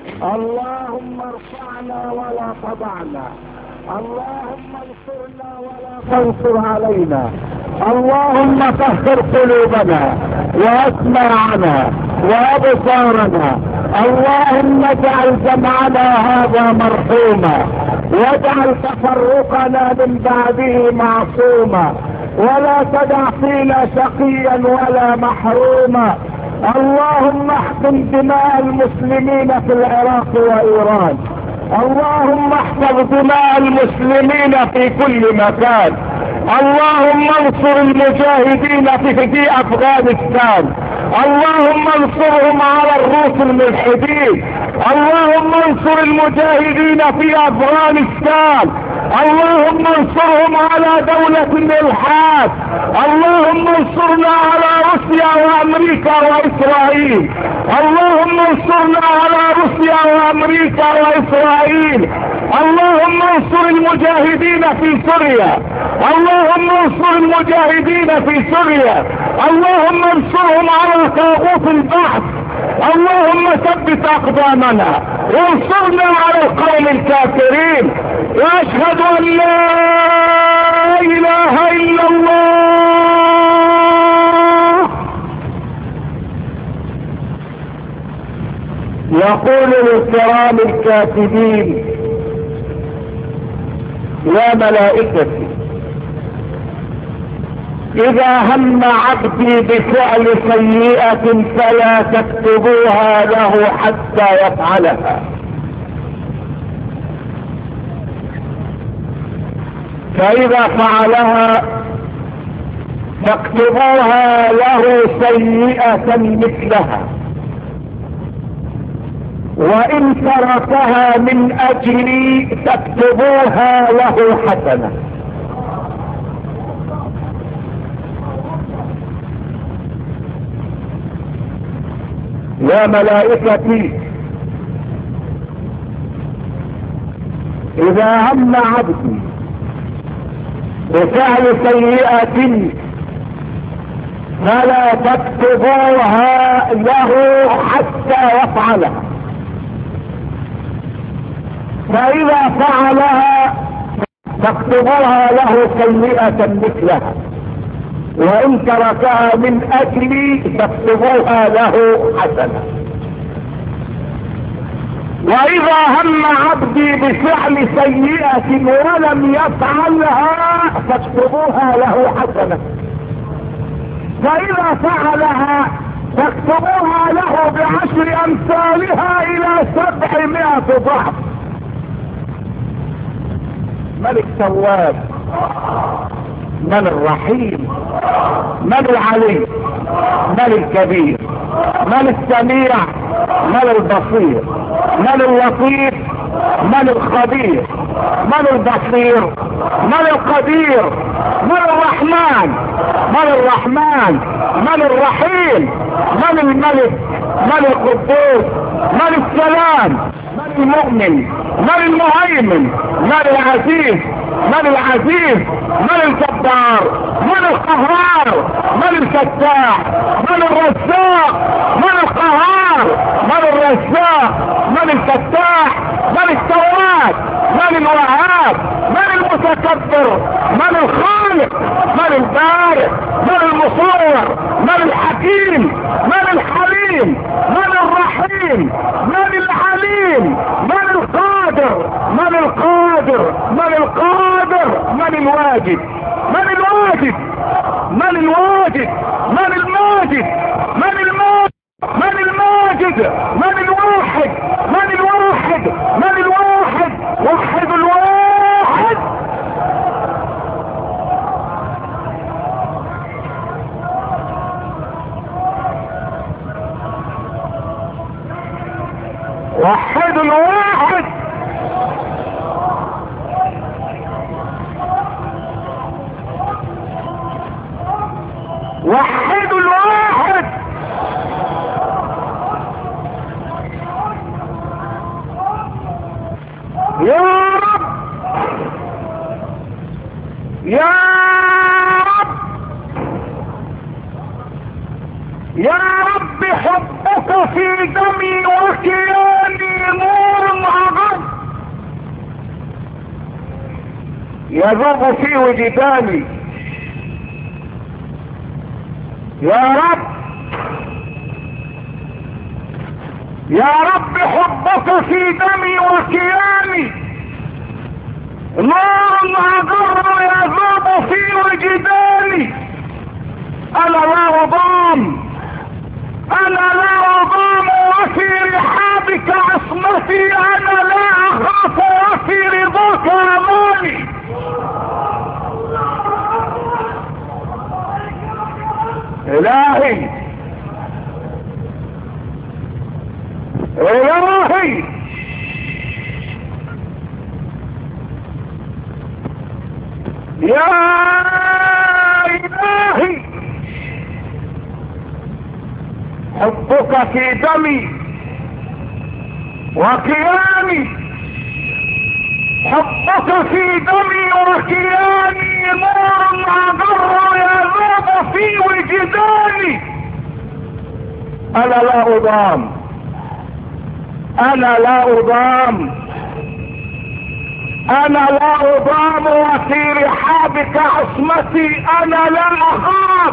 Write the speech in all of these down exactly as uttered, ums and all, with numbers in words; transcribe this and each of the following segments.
اللهم ارفعنا ولا تضعنا، اللهم انصرنا ولا تنصر علينا، اللهم طهر قلوبنا واسماعنا وابصارنا، اللهم اجعل جمعنا هذا مرحوما واجعل تفرقنا من بعده معصوما، ولا تدع فينا شقيا ولا محروما. اللهم احقن دماء المسلمين في العراق وايران، اللهم احفظ دماء المسلمين في كل مكان، اللهم انصر المجاهدين في, في افغانستان، اللهم انصرهم على الروس الملحدين، اللهم انصر المجاهدين في افغانستان، اللهم انصرهم على دولة الالحاد، اللهم انصرنا على روسيا وامريكا واسرائيل، اللهم انصرنا على روسيا وامريكا واسرائيل، اللهم انصر المجاهدين في سوريا، اللهم انصر المجاهدين في سوريا، اللهم انصرهم على طاغوت البحث، اللهم ثبت اقدامنا وانصرنا على القوم الكافرين. واشهد ان لا اله الا الله. يقول للكرام الكاتبين: يا ملائكتي اذا هم عبدي بفعل سيئة فلا تكتبوها له حتى يفعلها، فاذا فعلها فاكتبوها له سيئة مثلها، وان تركها من اجلي فاكتبوها له حسنة. يا ملائكتي اذا هم عبدي بفعل سيئة فلا تكتبوها له حتى يفعلها، فاذا فعلها تكتبوها له سيئة مثلها، وان تركها من اجلي تكتبوها له حسنة. واذا هم عبدي بفعل سيئة ولم يفعلها فاكتبوها له حسنة، فاذا فعلها فاكتبوها له بعشر امثالها الى سبعمائة ضعف. ملك تواب، من الرحيم، من العلي، من الكبير، من السميع، من البصير، من اللطيف، من الخبير، من البصير، من القدير، من الرحمن، من الرحمن، من الرحيم، من الملك، من القدوس، من السلام، من المؤمن، من المهيمن، من العزيز، من العزيز، من الجبار، من القهار، من الفتاح، من الرزاق، من القهار، من الرزاق، من الفتاح، من التواب، من الوهاب، من المتكبر، من الخالق، من البارئ، من المصور، من الحكيم، من الحليم، من الرحيم، من العليم، من القادر، من القادر، من القادر، من الواجد، من الواجد، من الواجد، من الماجد، من الماجد، من الماجد، من الواحد، من الواحد، من الواحد، وحد الواحد. وحد الواحد. وحد الواحد. يا رب، يا رب، يا رب، حبك في دمي وكياني يذوب في وجداني. يا رب يا رب حبك في دمي وكياني نور أضر يذوب في وجداني. أنا لا أضام أنا لا أضام وفي رحابك عصمتي. أنا لا أخاف وفي رضاك أماني. إلهي إلهي يا إلهي حبك في دمي وكياني. حبك في دمي وكياني نور أضر يذوب في وجداني. أنا لا أضام أنا لا أضام أنا لا أضام وفي رحابك عصمتي. أنا لا أخاف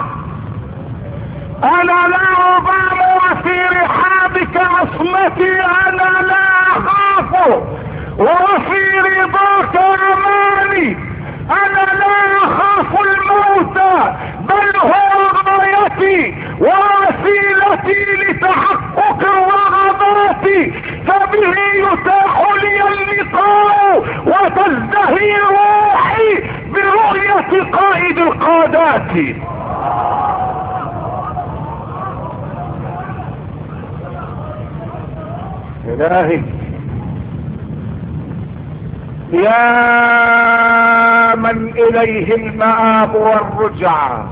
أنا لا أضام وفي رحابك عصمتي. أنا لا أخاف وفي رضاك أماني. أنا لا أخاف الموت بل هو غايتي ووسيلتي لتحقق الرغبات. فبه يتاح لي اللقاء وتزدهي روحي برؤية قائد القادات. إلهي يا من إليه المآب والرجعة.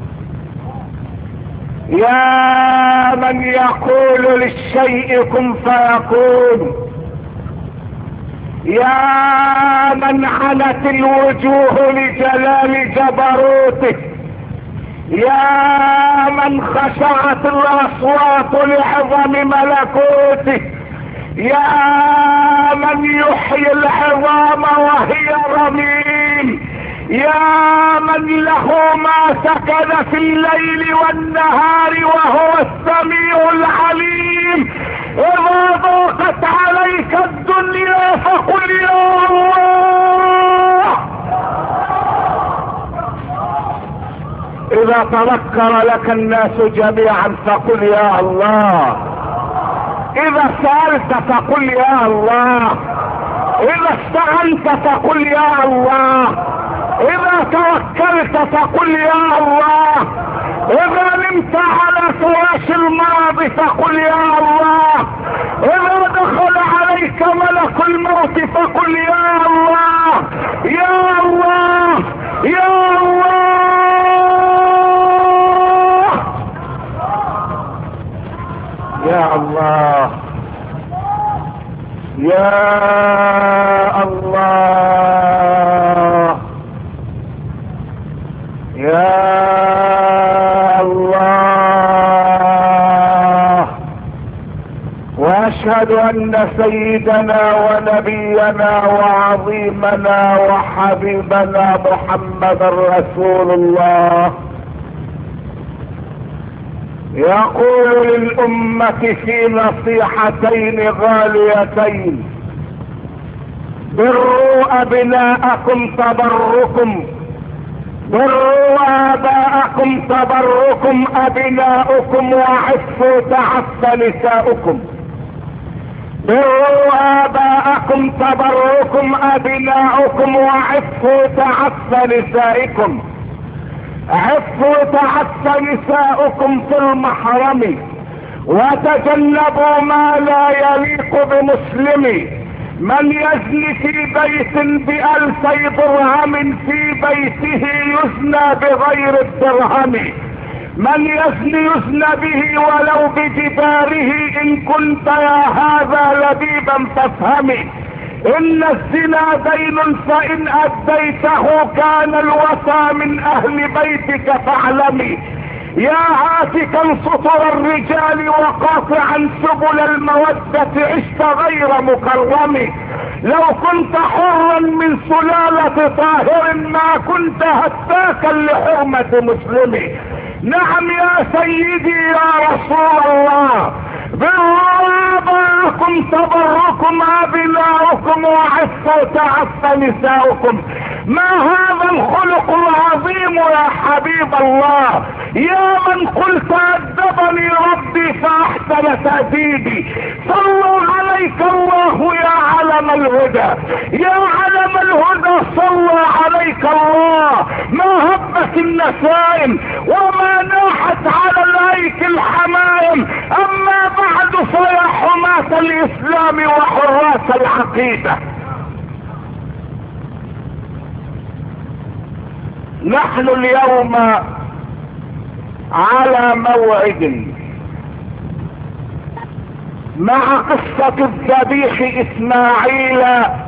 يا من يقول للشيء كن فيكون. يا من عنت الوجوه لجلال جبروته. يا من خشعت الأصوات لعظم ملكوته. يا من يحيي العظام وهي رميم. يا من له ما سكن في الليل والنهار وهو السميع العليم. إذا ضاقت عليك الدنيا فقل يا الله. إذا تذكر لك الناس جميعا فقل يا الله. إذا سألت فقل يا الله. إذا استعنت فقل يا الله. إذا توكلت فقل يا الله. إذا نمت على فراش المرض فقل يا الله. إذا دخل عليك ملك الموت فقل يا الله يا الله يا الله. يا الله يا الله يا الله. واشهد ان سيدنا ونبينا وعظيمنا وحبيبنا محمد رسول الله يقول للأمة في نصيحتين غاليتين: بروا أبناءكم تبركم بروا آباءكم تبركم أبناؤكم وعفوا تعف نساؤكم. بروا آباءكم تبركم أبناؤكم وعفوا تعف نسائكم. عفوا تعف نساؤكم في المحرم وتجنبوا ما لا يليق بمسلم. من يزني في بيت بألفي درهم في بيته يزنى بغير الدرهم. من يزني يزنى به ولو بجداره. إن كنت يا هذا لبيبا فافهمي إن الزنا دين فإن أديته كان الوفى من أهل بيتك فاعلمي. يا هاتكا سطر الرجال وقاطعا سبل المودة عشت غير مكرم. لو كنت حرا من سلالة طاهر ما كنت هتاكا لحرمة مسلم. نعم يا سيدي يا رسول الله، بركم تبركم ابناؤكم وعفوا تعف نساؤكم. ما هذا الخلق العظيم يا حبيب الله؟ يا من قلت أدبني ربي فأحسن تأديبي. صلوا عليك الله يا علم الهدى، يا علم الهدى صلى عليك الله. ما هبت النسائم وما ناحت على الايك الحمائم، اما بعد فيا حماة الاسلام وحراس العقيدة، نحن اليوم على موعد مع قصة الذبيح اسماعيل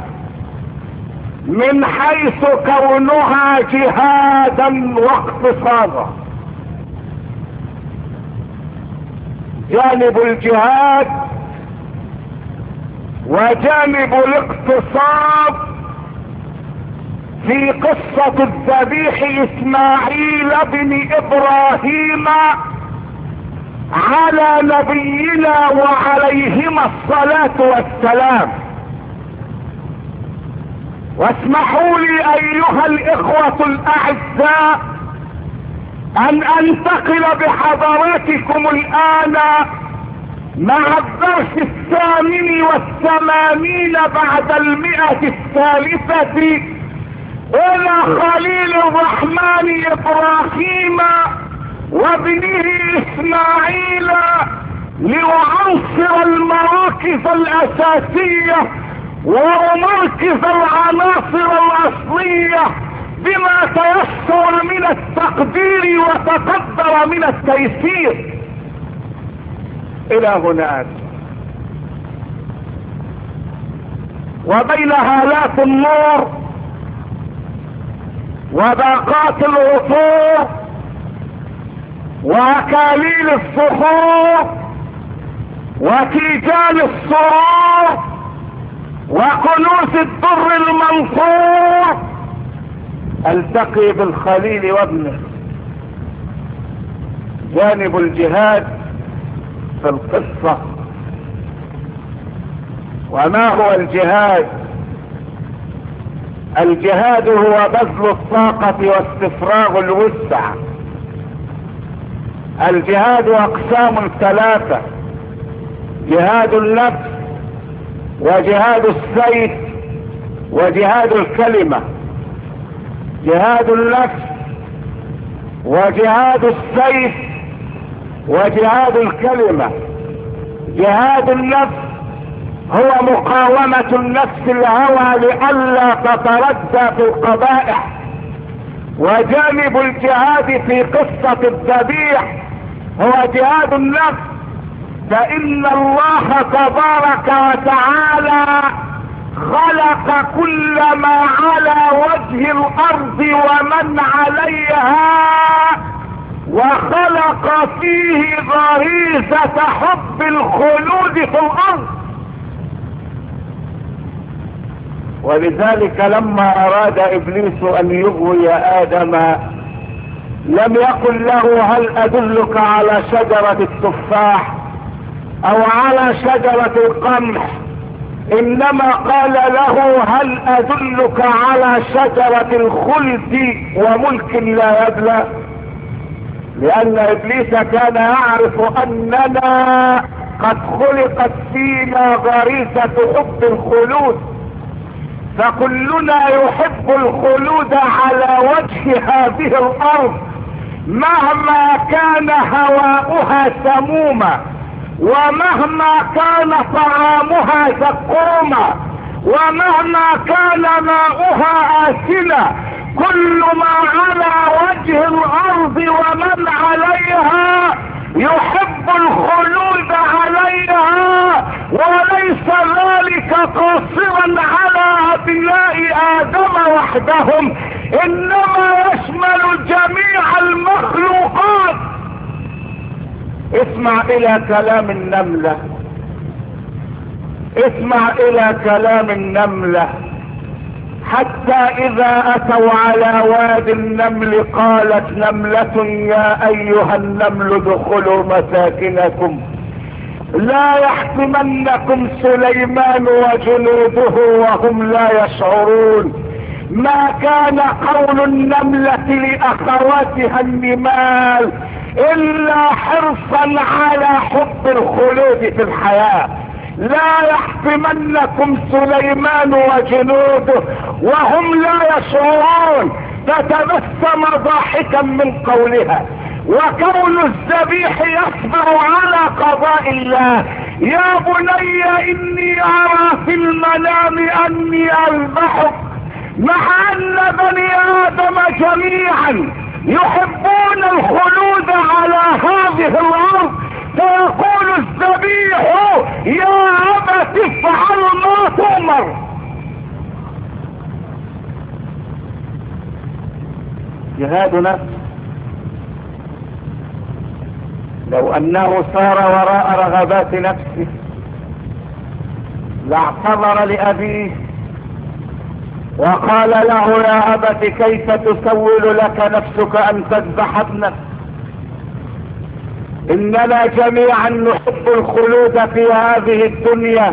من حيث كونها جهادا واقتصادا. جانب الجهاد وجانب الاقتصاد في قصة الذبيح اسماعيل بن ابراهيم على نبينا وعليهما الصلاة والسلام. واسمحوا لي ايها الاخوة الاعزاء ان انتقل بحضراتكم الان مع الدرس الثامن والثمانين بعد المئة الثالثة الى خليل الرحمن ابراهيم وابنه اسماعيل لأعنصر المراكز الاساسية ومركز العناصر الاصلية بما تيسر من التقدير وتقدر من التيسير. الى هناك وبين هالات النور وباقات العطور واكاليل الصخور وتيجان السرور وكنوز الدر المنصور التقي بالخليل وابنه. جانب الجهاد في القصة. وما هو الجهاد؟ الجهاد هو بذل الطاقة واستفراغ الوسع. الجهاد اقسام ثلاثة: جهاد النفس وجهاد السيف وجهاد الكلمة. جهاد النفس وجهاد السيف وجهاد الكلمة. جهاد النفس هو مقاومة النفس الهوى لئلا تتردى في القبائح. وجانب الجهاد في قصة الذبيح هو جهاد النفس، فإن الله تبارك وتعالى خلق كل ما على وجه الأرض ومن عليها، وخلق فيه غريزة حب الخلود في الأرض. ولذلك لما أراد إبليس أن يغوي آدم لم يقل له هل أدلك على شجرة التفاح أو على شجرة القمح، إنما قال له هل أدلك على شجرة الخلد وملك لا يبلى. لأن إبليس كان يعرف أننا قد خلقت فينا غريزة حب الخلود، فكلنا يحب الخلود على وجه هذه الأرض مهما كان هواؤها سموما، ومهما كان طعامها زقوما، ومهما كان ماؤها آسنا. كل ما على وجه الأرض ومن عليها يحب الخلود عليها، وليس ذلك قاصرا على أبناء آدم وحدهم، إنما يشمل جميع المخلوقات. اسمع إلى كلام النملة. اسمع الى كلام النملة. حتى اذا اتوا على وادي النمل قالت نملة يا ايها النمل ادخلوا مساكنكم لا يحطمنكم سليمان وجنوده وهم لا يشعرون. ما كان قول النملة لاخواتها النمال الا حرصا على حب الخلود في الحياة. لا يحطمنكم سليمان وجنوده وهم لا يشعرون. فتبسم ضاحكا من قولها. وكون الذبيح يصبر على قضاء الله. يا بني اني ارى في المنام اني اذبحك. مع ان بني ادم جميعا يحبون الخلود على هذه الارض، فيقول الذبيح يا ابت افعل ما تؤمر. جهاد نفس. لو انه سار وراء رغبات نفسه لاعتذر لابيه وقال له يا ابت كيف تسول لك نفسك ان تذبح ابنك؟ اننا جميعا نحب الخلود في هذه الدنيا،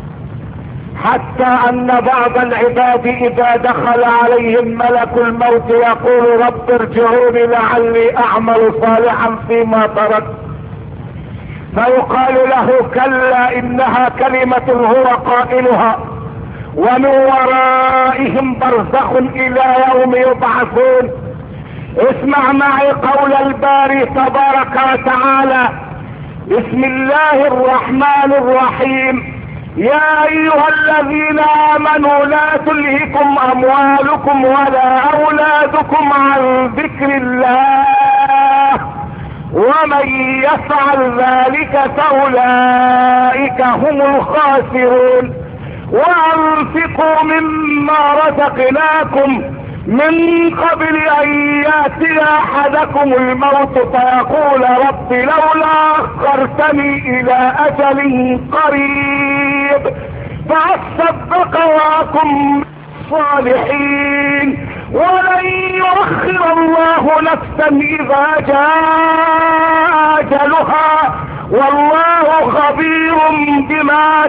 حتى ان بعض العباد اذا دخل عليهم ملك الموت يقول رب ارجعوني لعلي اعمل صالحا فيما تركت، فيقال له كلا انها كلمة هو قائلها ومن ورائهم برزخ الى يوم يبعثون. اسمع معي قول الباري تبارك وتعالى. بسم الله الرحمن الرحيم. يا ايها الذين امنوا لا تلهكم اموالكم ولا اولادكم عن ذكر الله ومن يفعل ذلك فاولئك هم الخاسرون. وانفقوا مما رزقناكم من قبل ان ياتي احدكم الموت فيقول رب لولا اخرتني الى اجل قريب فاصدق واكن من الصالحين ولن يؤخر الله نفسا اذا جاء اجلها والله خبير بما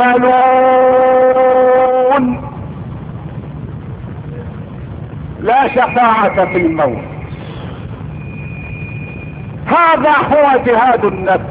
تعملون. لا شفاعة في الموت. هذا هو جهاد النفس.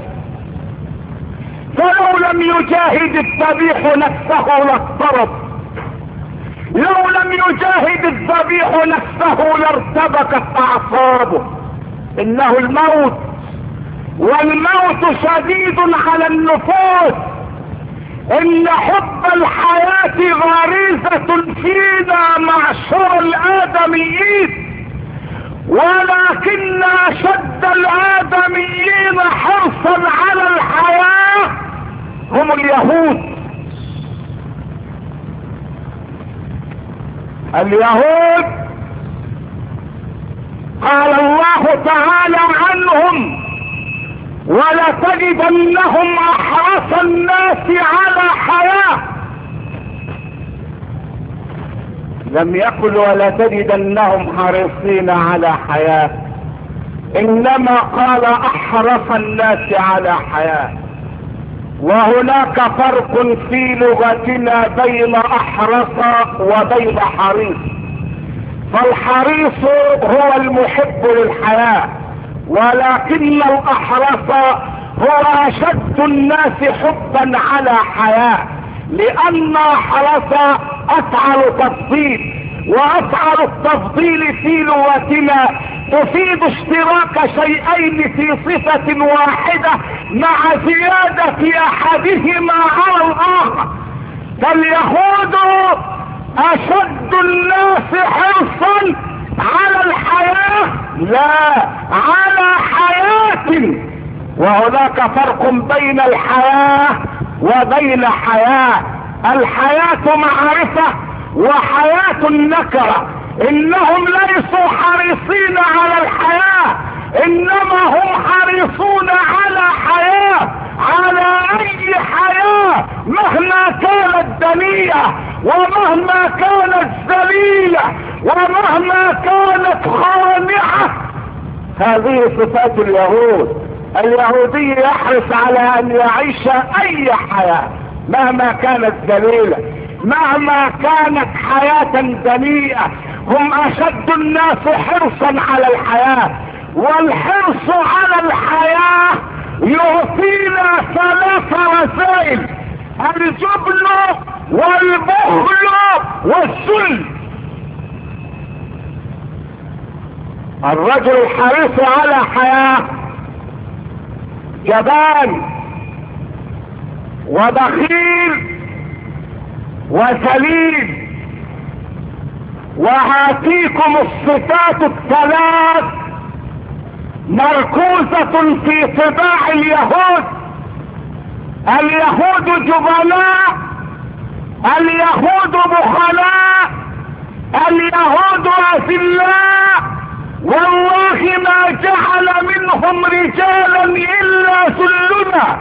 فلو لم يجاهد الذبيح نفسه لاضطرب. لو لم يجاهد الذبيح نفسه لارتبكت اعصابه. انه الموت، والموت شديد على النفوس. ان حب الحياة غريزة فينا معشر الادميين، ولكن اشد الادميين حرصا على الحياة هم اليهود. اليهود قال الله تعالى عنهم ولتجدنهم احرص الناس على حياة. لم يقل ولتجدنهم حريصين على حياة، انما قال احرص الناس على حياة. وهناك فرق في لغتنا بين احرص وبين حريص. فالحريص هو المحب للحياة، ولكن الاحرص هو اشد الناس حبا على حياة، لان احرص افعل تفضيل، وافعل التفضيل في لغتنا تفيد اشتراك شيئين في صفة واحدة مع زيادة احدهما على الاخر. فاليهود اشد الناس حرصا على الحياة، لا على حياة. وهناك فرق بين الحياة وبين حياة. الحياة معرفة وحياة النكرة. انهم ليسوا حريصين على الحياة، انما هم حريصون على حياة. على اي حياة مهما كانت دنيئة ومهما كانت ذليلة ومهما كانت خانعة. هذه صفات اليهود. اليهودي يحرص على ان يعيش اي حياة مهما كانت ذليلة مهما كانت حياة دنيئة. هم اشد الناس حرصا على الحياة، والحرص على الحياة يعطينا ثلاث رسائل: الجبن والبخل والذل. الرجل الحريص على حياة جبان وبخيل وسليم. وهاتيكم الصفات الثلاث مركوزة في طباع اليهود. اليهود جبناء، اليهود بخلاء، اليهود أذلاء. والله ما جعل منهم رجالا إلا ذلنا،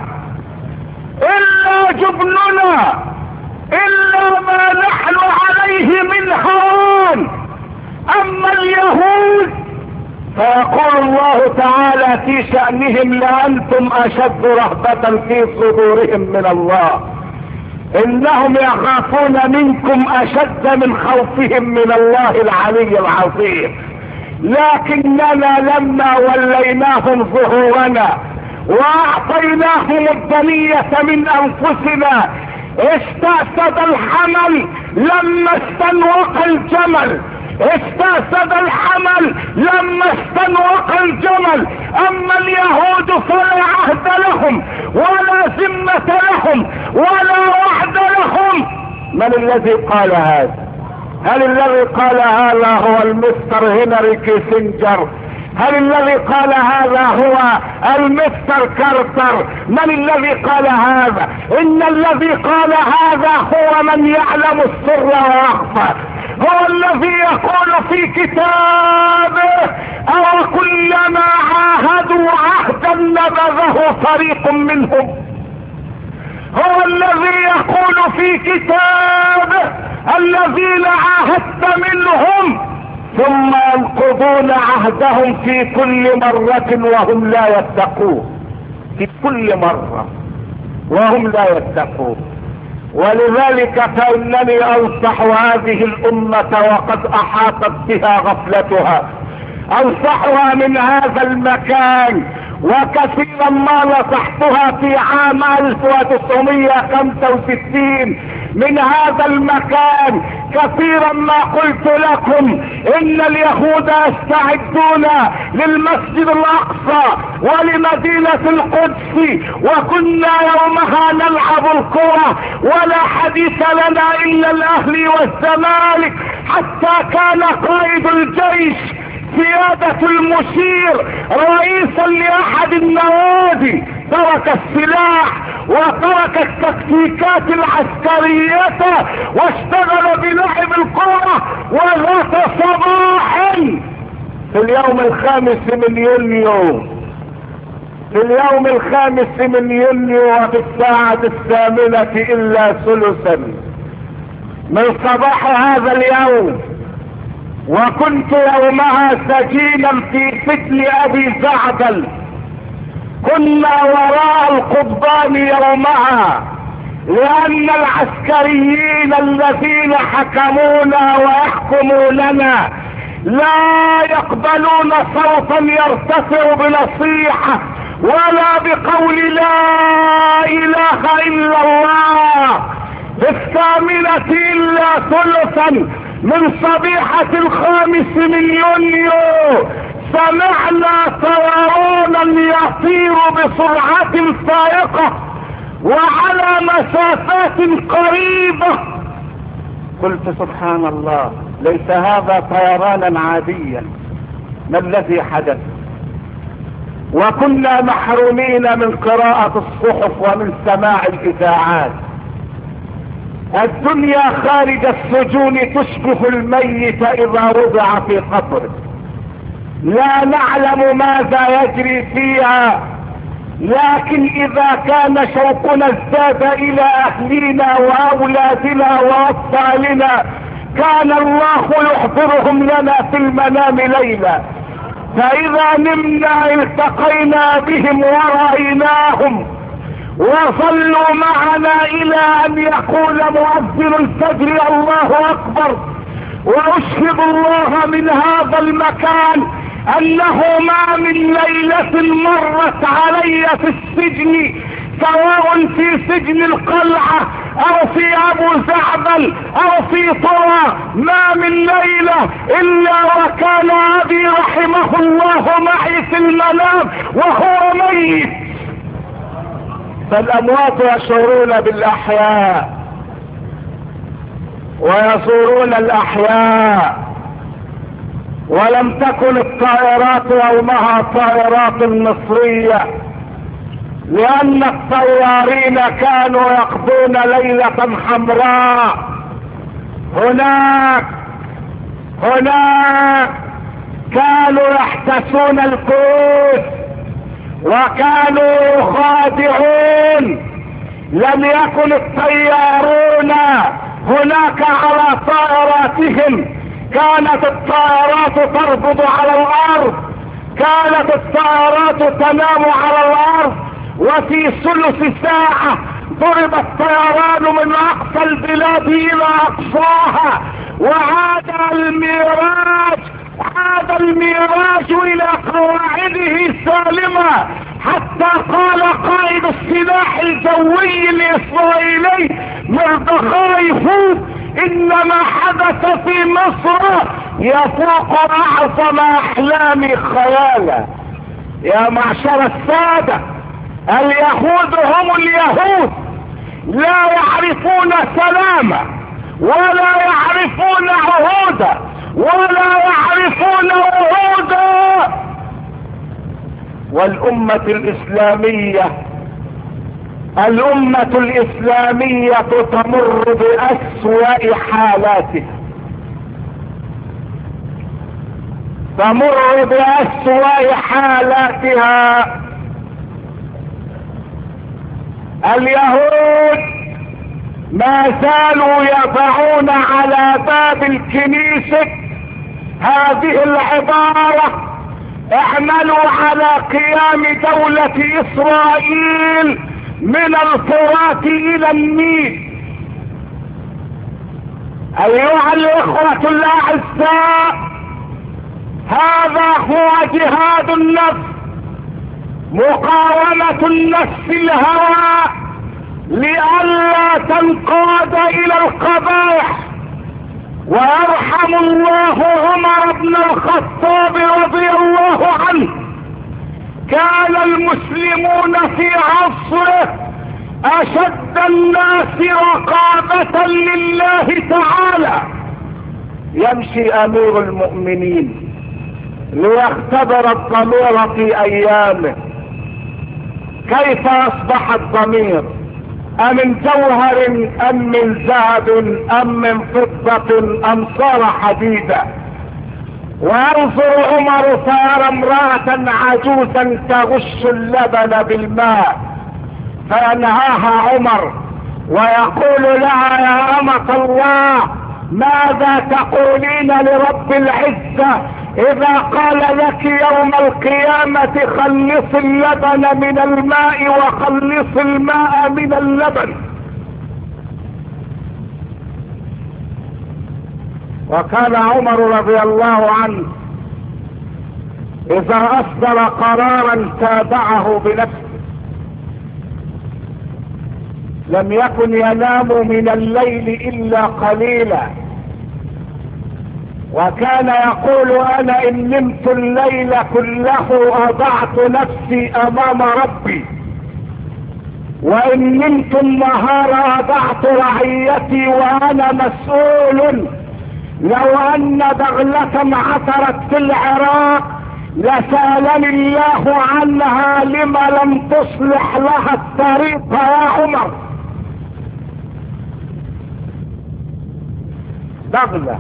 إلا جبننا، إلا ما نحن عليه من هوان. أما اليهود فيقول الله تعالى في شأنهم: لأنتم أشد رهبة في صدورهم من الله، إنهم يخافون منكم أشد من خوفهم من الله العلي العظيم. لكننا لما وليناهم ظهورنا واعطيناهم الدنية من انفسنا استأسد الحمل لما استنوق الجمل، استأسد الحمل لما استنوق الجمل. اما اليهود فلا عهد لهم ولا ذمة لهم ولا وعد لهم. من الذي قال هذا؟ هل الذي قال هذا هو المستر هنري كيسنجر؟ هل الذي قال هذا هو المستر كارتر؟ من الذي قال هذا؟ ان الذي قال هذا هو من يعلم السر ويخفى، هو الذي يقول في كتابه: او كلما عاهدوا عهدا نبذه فريق منهم. هو الذي يقول في كتابه: الذين عاهدت منهم ثم ينقضون عهدهم في كل مرة وهم لا يتقون، في كل مرة وهم لا يتقون. ولذلك فإنني أنصح هذه الأمة وقد أحاطت بها غفلتها، أنصحها من هذا المكان. وكثيرا ما نصحتها في عام ألف وتسعمائة وخمسة وستين من هذا المكان، كثيرا ما قلت لكم ان اليهود يستعدون للمسجد الاقصى ولمدينة القدس، وكنا يومها نلعب الكرة ولا حديث لنا الا الاهلي والزمالك، حتى كان قائد الجيش سيادة المشير رئيسا لاحد النوادي ترك السلاح وترك التكتيكات العسكرية واشتغل بلعب الكرة. وذات صباح في اليوم الخامس من يونيو في اليوم الخامس من يونيو وفي الساعة الثامنة الا ثلثا من صباح هذا اليوم، وكنت يومها سجينا في فتل ابي زعبل، كنا وراء القضبان يومها، لان العسكريين الذين حكمونا ويحكموننا لا يقبلون صوتا يرتفع بنصيحة ولا بقول لا اله الا الله في الثامنة الا ثلثا من صبيحة الخامس من يونيو. سمعنا طيرانا يطير بسرعة فائقة وعلى مسافات قريبة. قلت سبحان الله، ليس هذا طيرانا عاديا، ما الذي حدث؟ وكنا محرومين من قراءة الصحف ومن سماع الإذاعات. الدنيا خارج السجون تشبه الميت اذا وضع في قبره، لا نعلم ماذا يجري فيها لكن اذا كان شوقنا ازداد الى اهلنا واولادنا واطفالنا كان الله يحضرهم لنا في المنام ليلا، فاذا نمنا التقينا بهم ورأيناهم وصلوا معنا الى ان يقول مؤذن الفجر الله اكبر. واشهد الله من هذا المكان انه ما من ليلة مرت علي في السجن، سواء في سجن القلعة او في ابو زعبل او في طرى، ما من ليلة الا وكان ابي رحمه الله معي في المنام وهو ميت. فالاموات يشعرون بالاحياء ويزورون الاحياء، ولم تكن الطائرات يومها طائرات مصرية، لان الطيارين كانوا يقضون ليلة حمراء هناك هناك كانوا يحتسون الكوس وكانوا يخادعون. لم يكن الطيارون هناك على طائراتهم، كانت الطائرات تربض على الارض، كانت الطائرات تنام على الارض، وفي ثلث ساعة ضرب الطيران من اقصى البلاد الى اقصاها، وعاد الميراج عاد الميراج الى قواعده سالمة، حتى قال قائد السلاح الجوي الاسرائيلي مردخاي فوق ان ما حدث في مصر يفوق اعظم احلامي خيالا. يا معشر السادة، اليهود هم اليهود، لا يعرفون سلامة ولا يعرفون عهودا ولا يعرفون وعودا. والأمة الإسلامية الأمة الإسلامية تمر بأسوأ حالاتها، تمر بأسوأ حالاتها. اليهود ما زالوا يضعون على باب الكنيسة هذه العبارة: اعملوا على قيام دولة إسرائيل من الفرات إلى النيل. أيها الإخوة الأعزاء، هذا هو جهاد النفس، مقاومة النفس الهوى لئلا تنقاد إلى القبائح. ويرحم الله عمر بن الخطاب رضي الله عنه، كان المسلمون في عصره اشد الناس رقابة لله تعالى. يمشي امير المؤمنين ليختبر الضمير في ايامه، كيف اصبح الضمير؟ أمن جوهر أم من ذهب أم من فضة أم صار حديدا؟ وينظر عمر فيرى امرأة عجوزا تغش اللبن بالماء، فينهاها عمر ويقول لها: يا أمة الله، ماذا تقولين لرب العزة إذا قال لك يوم القيامة خلص اللبن من الماء وخلص الماء من اللبن؟ وكان عمر رضي الله عنه إذا أصدر قرارا تابعه بنفسه، لم يكن ينام من الليل إلا قليلا، وكان يقول: أنا إن نمت الليل كله أضعت نفسي أمام ربي، وإن نمت النهار أضعت رعيتي وأنا مسؤول. لو أن بغلة عثرت في العراق لسألني الله عنها لما لم تصلح لها الطريق يا عمر. بغلة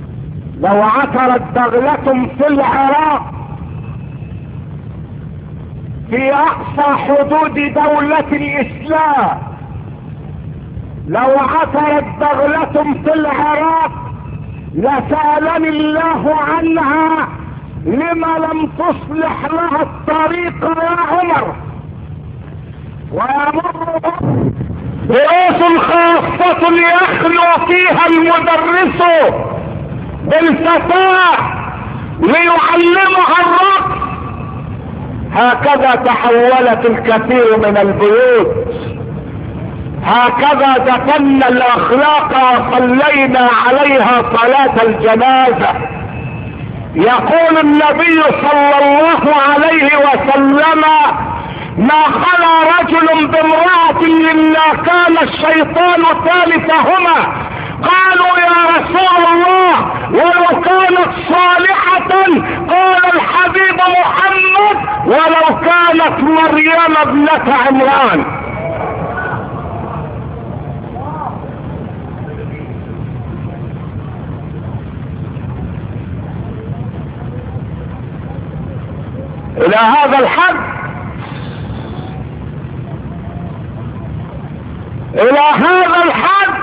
لو عثرت بغلة في العراق في اقصى حدود دولة الاسلام لو عثرت بغلة في العراق لسألني الله عنها لما لم تصلح لها الطريق يا عمر. ويمر دروس خاصة يخلو فيها المدرس بالفتاة ليعلمها الرقص. هكذا تحولت الكثير من البيوت، هكذا دفنا الاخلاق وصلينا عليها صلاة الجنازة. يقول النبي صلى الله عليه وسلم: ما خلا رجل بامرأة الا كان الشيطان ثالثهما. قالوا يا رسول الله ولو كانت صالحة؟ قال الحبيب محمد: ولو كانت مريم ابنة عمران. الى هذا الحد الى هذا الحد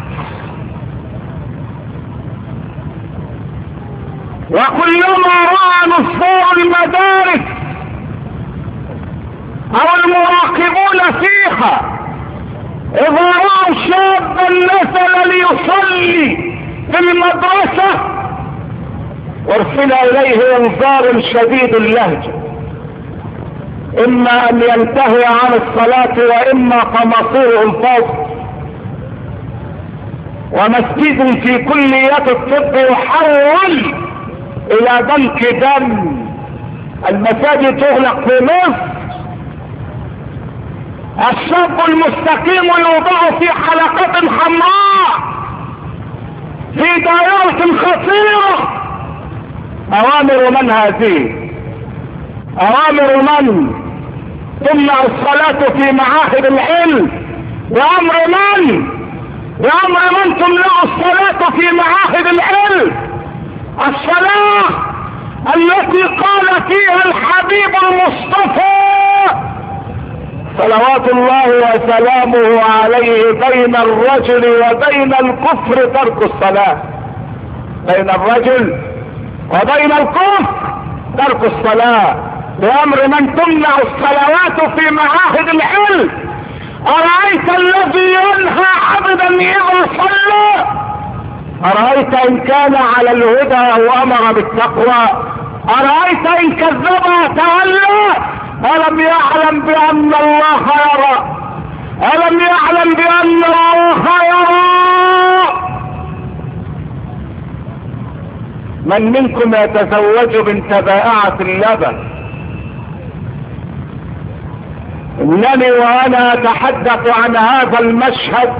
وكلما رأى نصور المدارس او المراقبون فيها اذا رأوا شابا نزل ليصلي في المدرسة ارسل اليه انذار شديد اللهجة، اما ان ينتهي عن الصلاة واما فمصيره الفوز. ومسجد في كلية الطب يحول الى دنك دم. المساجد تغلق في مصر. الشاب المستقيم يوضع في حلقة حمراء في دائرة خطيرة. اوامر من هذه؟ اوامر من تمنع الصلاة في معاهد العلم؟ بأمر من؟ بأمر من تمنع الصلاة في معاهد العلم؟ الصلاة التي قال فيها الحبيب المصطفى صلوات الله وسلامه عليه: بين الرجل وبين الكفر ترك الصلاة. بين الرجل وبين الكفر ترك الصلاة. بأمر من تمنع الصلوات في معاهد العلم. أرأيت الذي ينهى عبدا إذا صلى؟ أرأيت إن كان على الهدى وأمر بالتقوى؟ أرأيت إن كذب وتولى؟ ألم يعلم بأن الله يرى؟ ألم يعلم بأن الله يرى؟ من منكم يتزوج بنت بائعة اللبن؟ انني وانا اتحدث عن هذا المشهد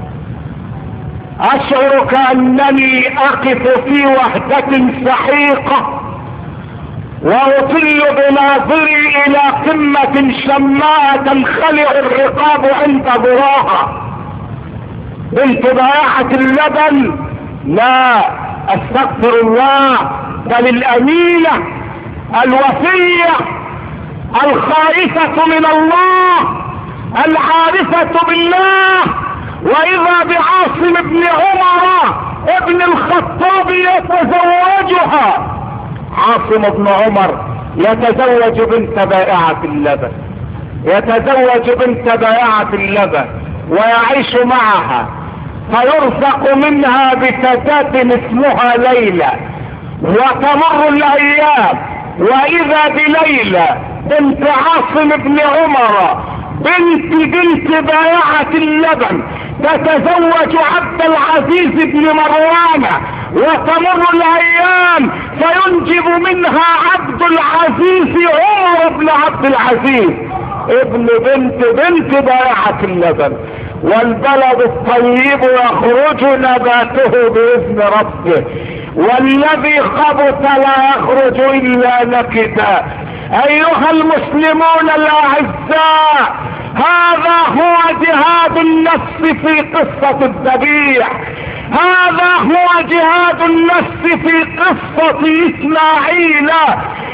اشعر كأنني اقف في وحدة سحيقة واطل بناظري الى قمة شماء تنخلع الرقاب عند ذراها. بنت بائعة اللبن؟ لا، استغفر الله، بل الامينة الوفية الخائفة من الله العارفة بالله. واذا بعاصم بن عمر ابن الخطاب يتزوجها. عاصم بن عمر يتزوج بنت بائعة اللبن، يتزوج بنت بائعة اللبن ويعيش معها، فيرزق منها بفتاة اسمها ليلى. وتمر الايام واذا بليلى بنت عاصم بن عمر بنت بنت بائعة اللبن تتزوج عبد العزيز بن مروان. وتمر الايام فينجب منها عبد العزيز عمر بن عبد العزيز ابن بنت بنت بائعة اللبن. والبلد الطيب يخرج نباته باذن ربه، والذي خبث لا يخرج الا نكدا. ايها المسلمون الاعزاء، هذا هو جهاد النفس في قصة الذبيح. هذا هو جهاد النفس في قصة اسماعيل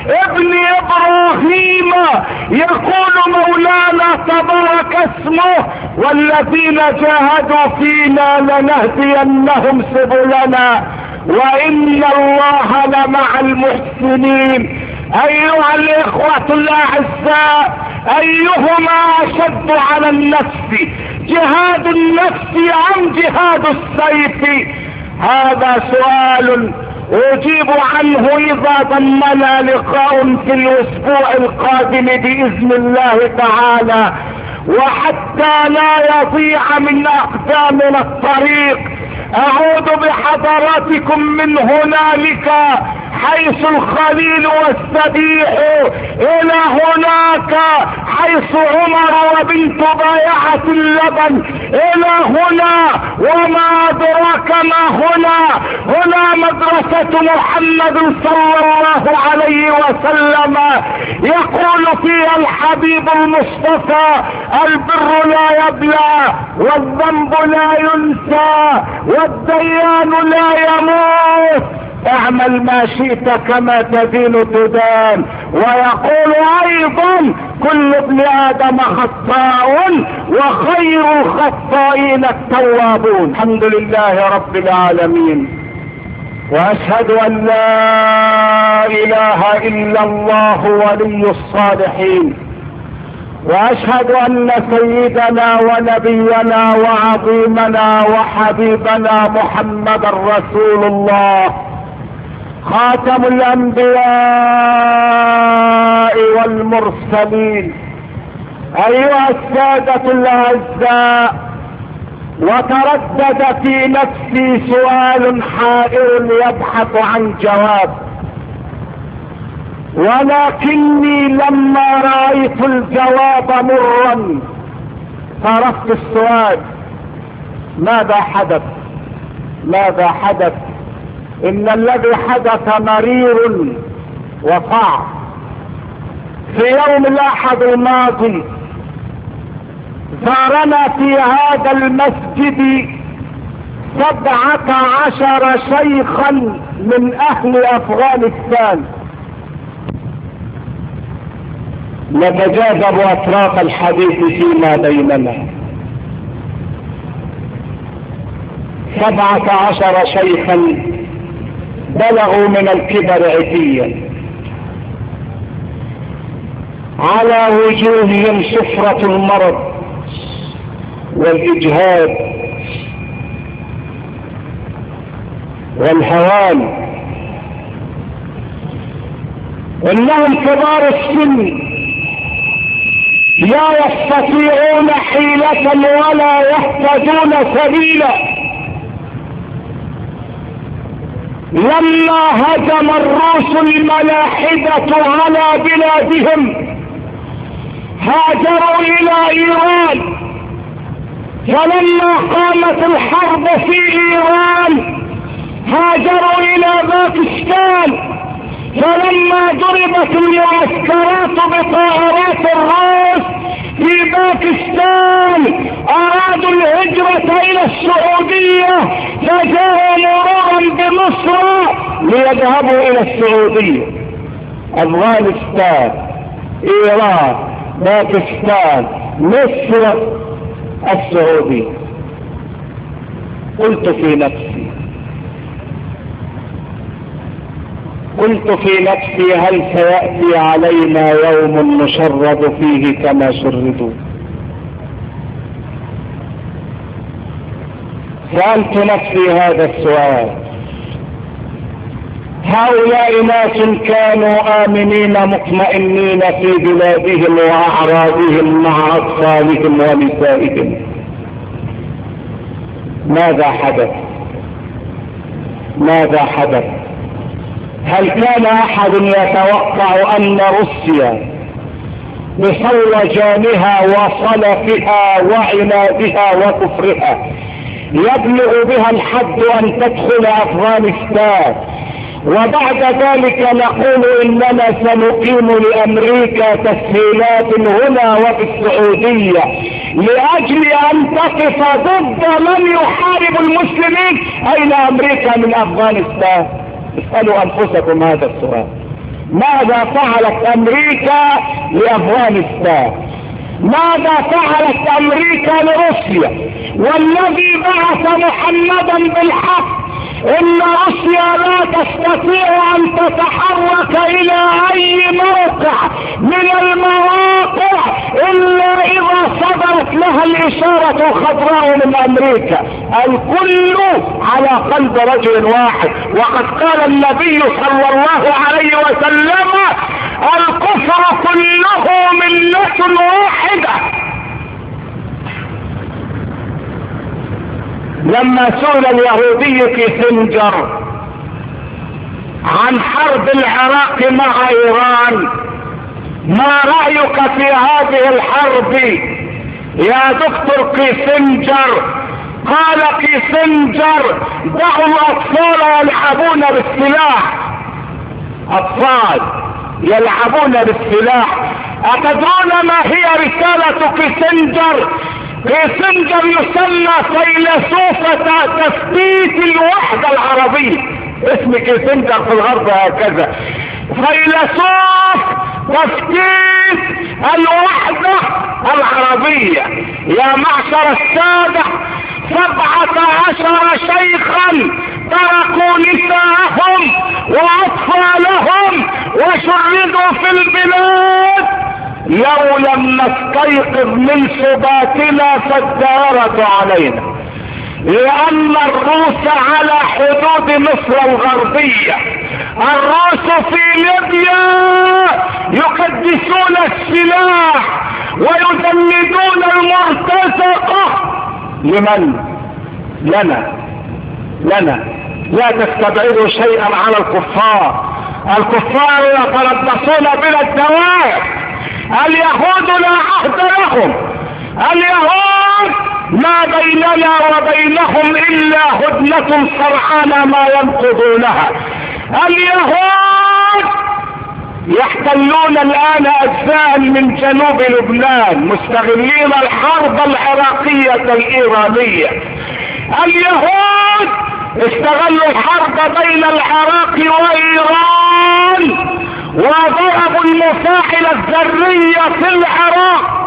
ابن ابراهيم يقول مولانا تبارك اسمه والذين جاهدوا فينا لنهدينهم سبلنا وان الله لمع المحسنين. ايها الاخوة الاعزاء، ايهما اشد على النفس، جهاد النفس ام جهاد السيف؟ هذا سؤال اجيب عنه اذا ضمنا لقاء في الاسبوع القادم باذن الله تعالى. وحتى لا يضيع من اقدامنا الطريق اعود بحضراتكم من هنالك حيث الخليل والسبيح الى هناك حيث عمر وبنت ضيعة اللبن الى هنا وما ادراك ما هنا. هنا مدرسة محمد صلى الله عليه وسلم يقول فيها الحبيب المصطفى البر لا يبلى والذنب لا ينسى والديان لا يموت. اعمل ما شئت كما تدين تدان. ويقول ايضا كل ابن ادم خطاء وخير الخطائين التوابون. الحمد لله رب العالمين، واشهد ان لا اله الا الله ولي الصالحين، واشهد ان سيدنا ونبينا وعظيمنا وحبيبنا محمد رسول الله خاتم الانبياء والمرسلين. ايها السادة الاعزاء، وتردد في نفسي سؤال حائر يبحث عن جواب، ولكني لما رأيت الجواب مرا صرفت السؤال: ماذا حدث؟ ماذا حدث؟ ان الذي حدث مرير وصعب. في يوم الاحد الماضي زارنا في هذا المسجد سبعة عشر شيخا من اهل افغانستان. نتجاذب اطراف الحديث فيما بيننا. سبعة عشر شيخا بلغوا من الكبر عتيا، على وجوههم سفرة المرض والاجهاد والهوان، انهم كبار السن لا يستطيعون حيلة ولا يهتدون سبيلا. لما هجم الروس الملاحدة على بلادهم هاجروا الى ايران، فلما قامت الحرب في ايران هاجروا الى باكستان، فلما ضربت المعسكرات بطائرات الروس في باكستان ارادوا الهجرة الى السعودية، فجاءوا مرورا بمصر ليذهبوا الى السعودية. افغانستان، ايران، باكستان، مصر، السعودية. قلت في نفسي قلت في نفسي هل سيأتي علينا يوم نشرد فيه كما شردوا؟ سألت نفسي هذا السؤال. هؤلاء ناس كانوا آمنين مطمئنين في بلادهم وأعراضهم مع أطفالهم ونسائهم. ماذا حدث؟ ماذا حدث؟ هل كان احد يتوقع ان روسيا بصولجانها وصلفها وعنادها وكفرها يبلغ بها الحد ان تدخل افغانستان، وبعد ذلك نقول اننا سنقيم لامريكا تسهيلات هنا وفي السعودية لاجل ان تقف ضد من يحارب المسلمين؟ اين امريكا من افغانستان؟ اسألوا انفسكم هذا السؤال. ماذا فعلت امريكا لافغانستان؟ ماذا فعلت امريكا لروسيا؟ والذي بعث محمدا بالحق ان روسيا لا تستطيع ان تتحرك الى اي موقع من المواقع الا اذا صدرت لها الاشارة الخضراء من امريكا. الكل على قلب رجل واحد. وقد قال النبي صلى الله عليه وسلم: الكفر كله ملة واحدة. لما سئل اليهودي كيسنجر عن حرب العراق مع ايران: ما رأيك في هذه الحرب يا دكتور كيسنجر؟ قال كيسنجر: دعوا الاطفال يلعبون بالسلاح. اطفال يلعبون بالسلاح. اتدرون ما هي رسالة كيسنجر؟ كيسنجر يسمى فيلسوف تثبيت الوحدة العربية. اسم كيسنجر في الغرب هكذا: فيلسوف تثبيت الوحدة العربيية. يا معشر السادة، سبعة عشر شيخا تركوا نساءهم واطفالهم وشردوا في البلاد. لو لم نستيقظ من سباتنا فالدائرة علينا، لان الروس على حدود مصر الغربية. الروس في ليبيا يقدسون السلاح ويجندون المرتزقة. لمن؟ لنا لنا لا تستبعدوا شيئا على الكفار. الكفار يتربصون بلا الدوائر. اليهود لا عهد لهم. اليهود ما بيننا وبينهم الا هدنة صرعانة ما ينقضونها. اليهود يحتلون الان اجزاء من جنوب لبنان مستغلين الحرب العراقية الايرانية. اليهود استغلوا الحرب بين العراق وايران وضربوا المفاعل الذرية في العراق.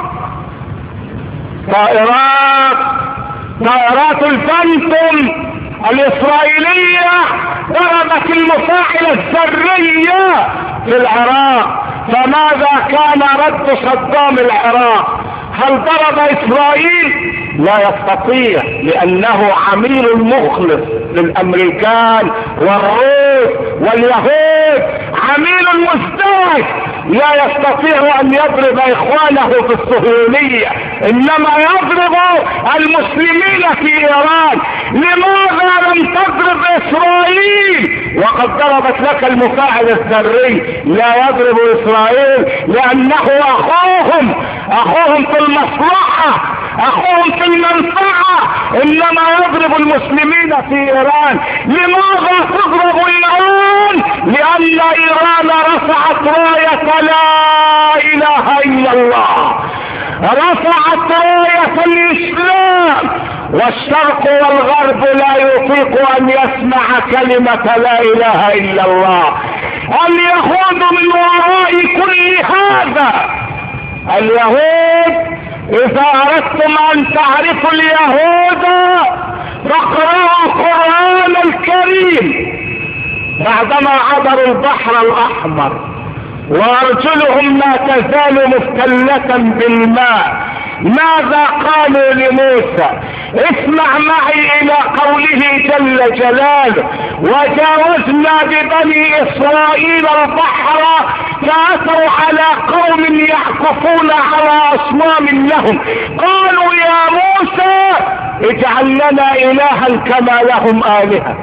طائرات طائرات الفانتوم الاسرائيلية ضربت المفاعل الذرية في العراق. فماذا كان رد صدام العراق؟ هل ضرب اسرائيل؟ لا يستطيع، لانه عميل مخلص للامريكان والروس واليهود، عميل مزدوج لا يستطيع ان يضرب اخوانه في الصهيونية، انما يضرب المسلمين في ايران. لماذا لم تضرب اسرائيل وقد ضربت لك المفاعل الذري؟ لا يضرب اسرائيل لانه اخوهم، اخوهم في المصلحة، اخوهم في المنفعة، انما يضرب المسلمين في ايران. لماذا تضرب ايران؟ لان ايران رفعت راية لا اله الا الله، رفعت راية الاسلام، والشرق والغرب لا يطيق ان يسمع كلمة لا اله الا الله. اليهود من وراء كل هذا. اليهود اذا اردتم ان تعرفوا اليهود فاقرأوا القرآن الكريم. بعدما عبروا البحر الاحمر وارجلهم ما تزال مفتلة بالماء، ماذا قالوا لموسى؟ اسمع معي الى قوله جل جلاله: وجاوزنا ببني اسرائيل البحر فاتوا على قوم يعكفون على اصنام لهم قالوا يا موسى اجعل لنا الها كما لهم الهة.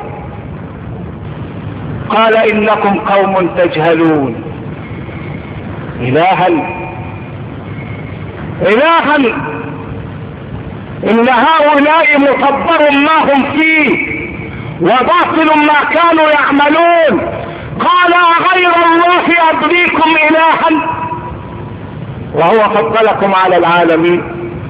قال انكم قوم تجهلون. الها الها ان هؤلاء مصبر ما هم فيه وباطل ما كانوا يعملون. قال غير الله ابغيكم الها وهو فضلكم على العالمين.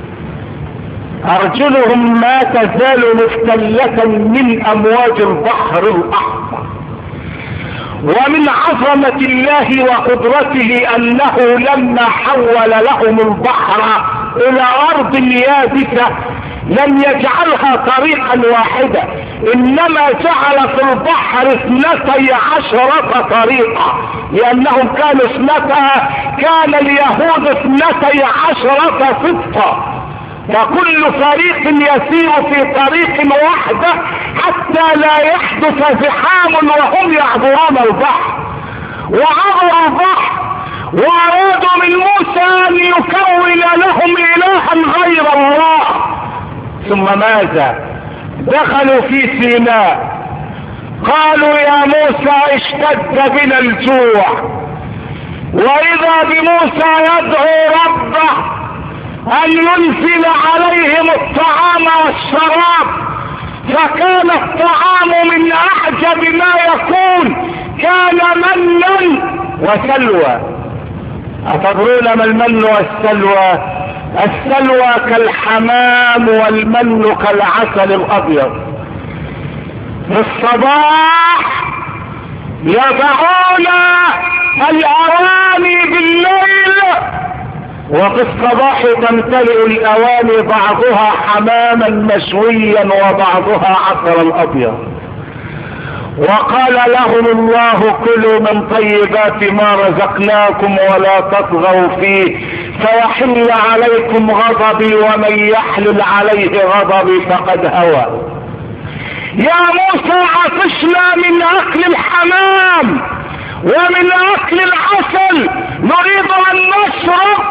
ارجلهم ما تزال مفتلة من امواج البحر الاحمر ومن عظمة الله وقدرته انه لما حول لهم البحر الى ارض يابسة لم يجعلها طريقا واحدة، انما جعل في البحر اثنتي عشرة طريقة، لانهم كانوا اثنتا كان اليهود اثنتي عشرة سبطة، فكل فريق يسير في طريق واحدة حتى لا يحدث زحام وهم يعبرون البحر. وعبروا البحر وارادوا من موسى ان يكون لهم الها غير الله. ثم ماذا؟ دخلوا في سيناء، قالوا يا موسى اشتد بنا الجوع، واذا بموسى يدعو ربه ان ينزل عليهم الطعام والشراب، فكان الطعام من اعجب ما يكون، كان منا وسلوى. أتدرون ما المن والسلوى؟ السلوى كالحمام والمن كالعسل الابيض. في الصباح يضعون الاواني بالليل، وفي الصباح تمتلئ الاواني بعضها حماما مشويا وبعضها عسلا ابيض. وقال لهم الله كلوا من طيبات ما رزقناكم ولا تطغوا فيه فيحل عليكم غضبي ومن يحلل عليه غضبي فقد هوى. يا موسى عطشنا من اكل الحمام ومن اكل العسل، نريد ان نشرب.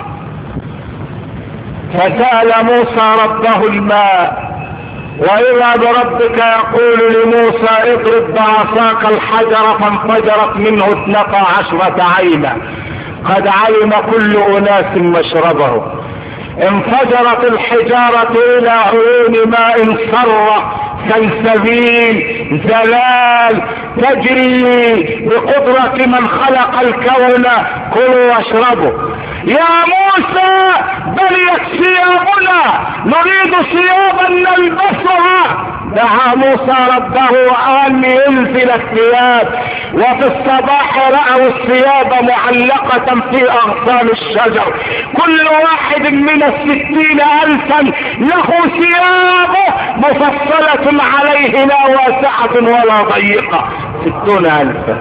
فسأل موسى ربه الماء، واذا بربك يقول لموسى اضرب بعصاك الحجر فانفجرت منه اثنتا عشرة عينا قد علم كل اناس مشربه. انفجرت الحجارة الى عيون ماء صر سلسبيل زلال تجري بقدرة من خلق الكون، كلوا واشربوا. يا موسى بليت ثيابنا، نريد ثيابا نلبسها. دعا موسى ربه ان ينزل الثياب، وفي الصباح رأوا الثياب معلقة في اغصان الشجر، كل واحد من الستين الفا له ثيابه مفصلة عليه لا واسعة ولا ضيقة، ستون الفا.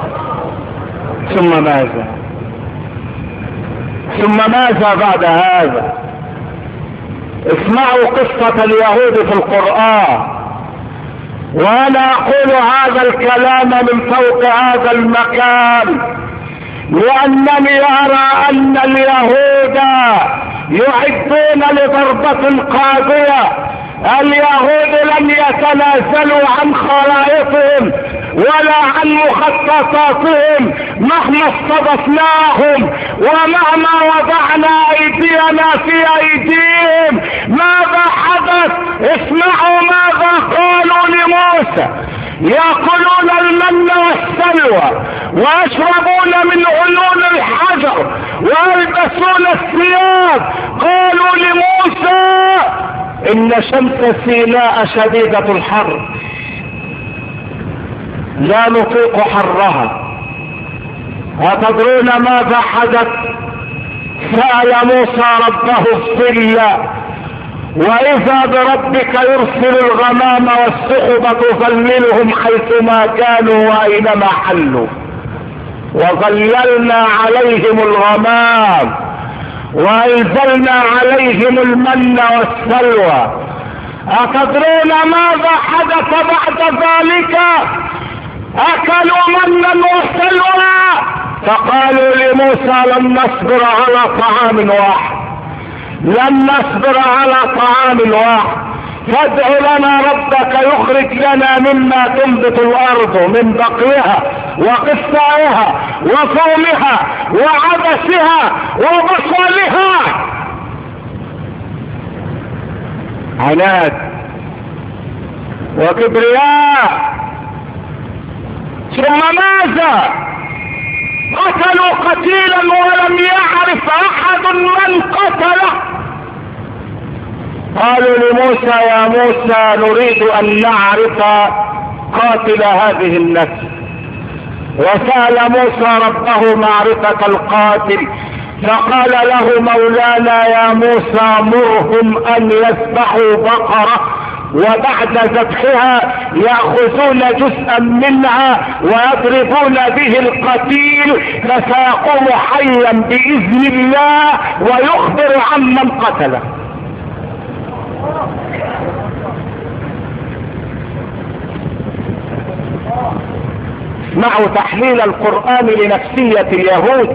ثم ماذا؟ ثم ماذا بعد هذا؟ اسمعوا قصة اليهود في القرآن، وانا اقول هذا الكلام من فوق هذا المكان لانني ارى ان اليهود يعدون لضربة قاضية. اليهود لم يتنازلوا عن خرائطهم ولا عن مخططاتهم مهما استضفناهم ومهما وضعنا ايدينا في ايديهم. ماذا حدث؟ اسمعوا ماذا قالوا لموسى: يأكلون المن والسلوى ويشربون من عيون الحجر ويلبسون الثياب. قالوا لموسى: ان شمس سيناء شديدة الحر لا نطيق حرها. أتدرون ماذا حدث؟ سأل موسى ربه الظل، واذا بربك يرسل الغمام والسحب تظللهم حيثما كانوا واينما حلوا، وظللنا عليهم الغمام وانزلنا عليهم المن والسلوى. أتدرون ماذا حدث بعد ذلك؟ اكلوا منا وسلوى، فقالوا لموسى: لن نصبر على طعام واحد، لن نصبر على طعام واحد، فادع لنا ربك يخرج لنا مما تنبت الارض من بقلها وقثائها وفومها وعدسها وبصلها. عناد وكبرياء. ثم ماذا؟ قتلوا قتيلا ولم يعرف احد من قتله. قالوا لموسى: يا موسى نريد ان نعرف قاتل هذه النفس. وسأل موسى ربه معرفة القاتل، فقال له مولانا يا موسى مرهم ان يذبحوا بقرة، وبعد ذبحها يأخذون جزءا منها ويضربون به القتيل فسيقوم حيا بإذن الله ويخبر عمن قتله. اسمعوا تحليل القرآن لنفسية اليهود.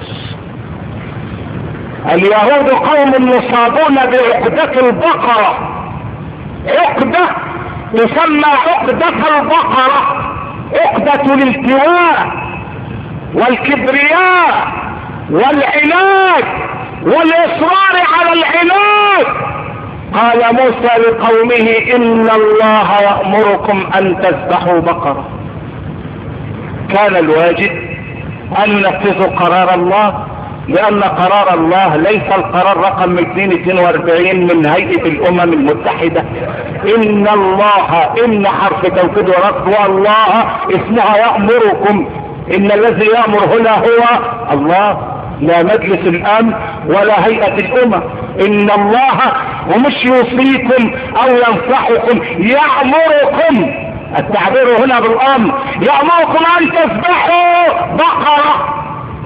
اليهود قوم مصابون بعقدة البقرة، عقدة تسمى عقدة البقرة، عقدة الالتواء والكبرياء والعناد والإصرار على العناد. قال موسى لقومه إن الله يأمركم أن تذبحوا بقرة. كان الواجب أن ينفذوا قرار الله، لأن قرار الله ليس القرار رقم مئتين واثنين وأربعين من هيئة الأمم المتحدة. إن الله، إن حرف توكيد ورد، والله اسمها يأمركم. إن الذي يأمر هنا هو الله، لا مجلس الأمن ولا هيئة الأمم. إن الله ومش يوصيكم أو ينصحكم، يأمركم. التعبير هنا بالأمر، يأمركم أن تذبحوا بقرة.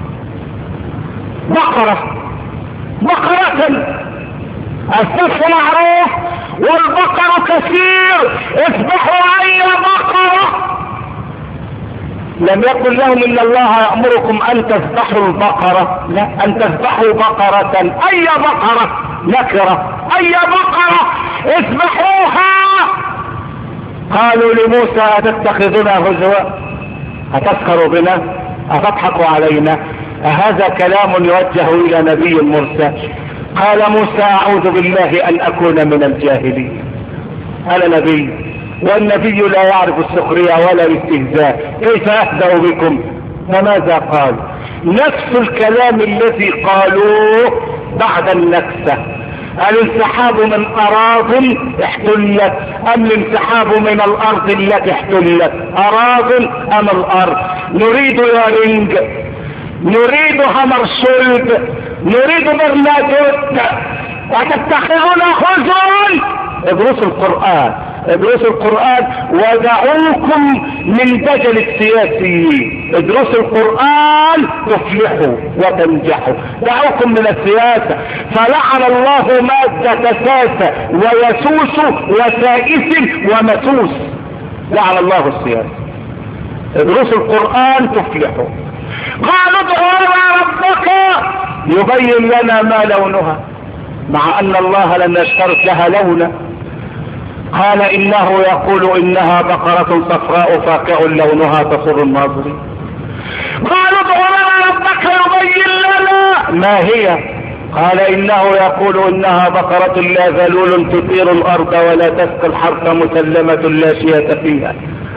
بقرة بقرة السفح معروف والبقر كثير، اذبحوا اي بقرة. لم يقل لهم ان الله يأمركم ان تذبحوا البقرة، لا، ان تذبحوا بقرة. اي بقرة؟ نكرة. اي بقرة؟ اذبحوها. قالوا لموسى اتتخذنا هزوا؟ اتسخروا بنا؟ اتضحكوا علينا؟ هذا كلام يوجه الى نبي مرسل. قال موسى اعوذ بالله ان اكون من الجاهلين. انا نبي، والنبي لا يعرف السخرية ولا الاستهزاء، كيف يهزأ بكم؟ فماذا قال؟ نفس الكلام الذي قالوه بعد النكسة. الانسحاب من اراض احتلت ام الانسحاب من الارض التي احتلت؟ اراض ام الارض؟ نريد يارينج، نريد همرشولد، نريد برنادوت، وتتخذون هزوا. ادرسوا القرآن، ادرسوا القرآن ودعوكم من دجل السياسيين. ادرسوا القرآن تفلحوا وتنجحوا. دعوكم من السياسة، فلعن الله مادة ساسة ويسوس وسائس ومسوس. لعن الله السياسة. ادرسوا القرآن تفلحوا. قالوا ادعوا لنا ربك يبين لنا ما لونها، مع ان الله لم يشترط لها لونا. قال انه يقول انها بقرة صفراء فاقع لونها تسر الناظرين. قالوا ادعوا لنا ربك يبين لنا ما هي. قال انه يقول انها بقرة لا ذلول تثير الارض ولا تسقي الحرث مسلمة لا شية فيها.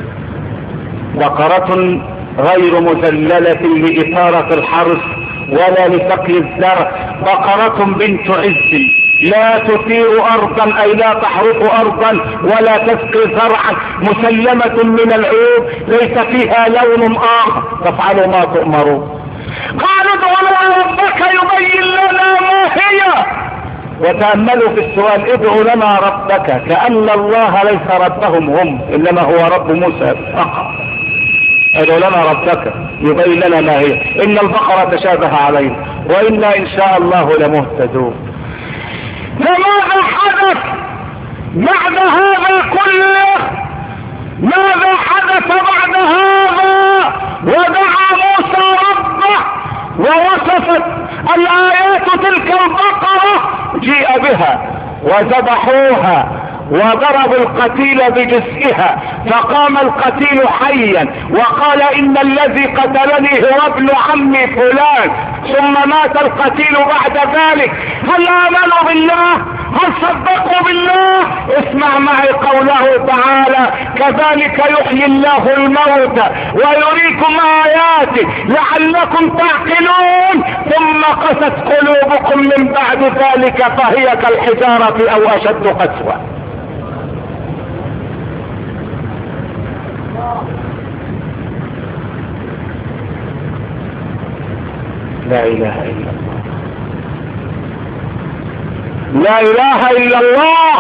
بقرة غير مذللة لإثارة الحرث ولا لسقي الزرع. بقرة بنت عز لا تثير أرضا أي لا تحرق أرضا ولا تسقي زرعا، مسلمة من العيوب ليس فيها لون آخر. تفعلوا ما تؤمرون. قالوا ادعوا لنا ربك يبين لنا ما هي. وتأملوا في السؤال، ادعوا لنا ربك، كأن الله ليس ربهم هم، إنما هو رب موسى فقط. ادعوا لنا ربك يبين لنا ما هي. ان البقرة تشابه علينا وإنا ان شاء الله لمهتدون. فماذا حدث بعد هذا كله؟ ماذا حدث بعد هذا؟ ودعا موسى ربه ووصفت الآيات تلك البقرة، جيء بها وذبحوها وضربوا القتيل بجزئها، فقام القتيل حيا وقال ان الذي قتلني هو ابن عمي فلان، ثم مات القتيل بعد ذلك. هل امنوا بالله؟ هل صدقوا بالله؟ اسمع معي قوله تعالى كذلك يحيي الله الموتى ويريكم آياته لعلكم تعقلون ثم قست قلوبكم من بعد ذلك فهي كالحجارة او اشد قسوة. لا اله الا الله، لا اله الا الله.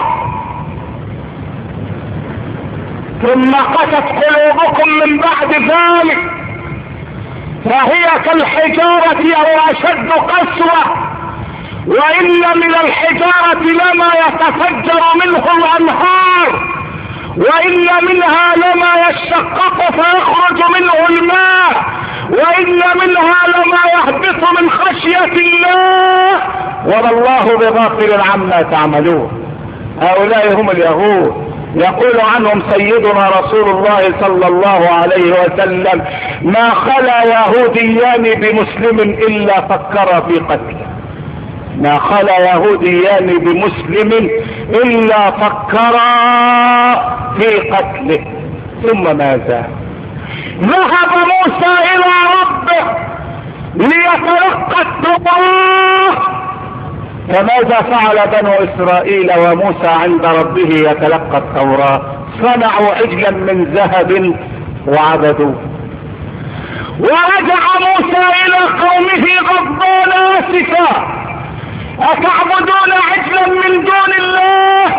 ثم قست قلوبكم من بعد ذلك فهي كالحجارة او اشد قسوة، وان من الحجارة لما يتفجر منه الانهار، وان منها لما يشقق فيخرج منه الماء، وان منها لما يهبط من خشية الله، وما الله بغافل عما تعملون. هؤلاء هم اليهود، يقول عنهم سيدنا رسول الله صلى الله عليه وسلم: ما خلا يهوديان بمسلم الا فكر في قتله، ما خلا يهوديان بمسلم الا فكرا في قتله. ثم ماذا؟ ذهب موسى الى ربه ليتلقى التوراة. فماذا فعل بنو اسرائيل وموسى عند ربه يتلقى التوراة؟ صنعوا عجلا من ذهب وعبدوه. ورجع موسى الى قومه غضبان اسفا: اتعبدون عجلا من دون الله؟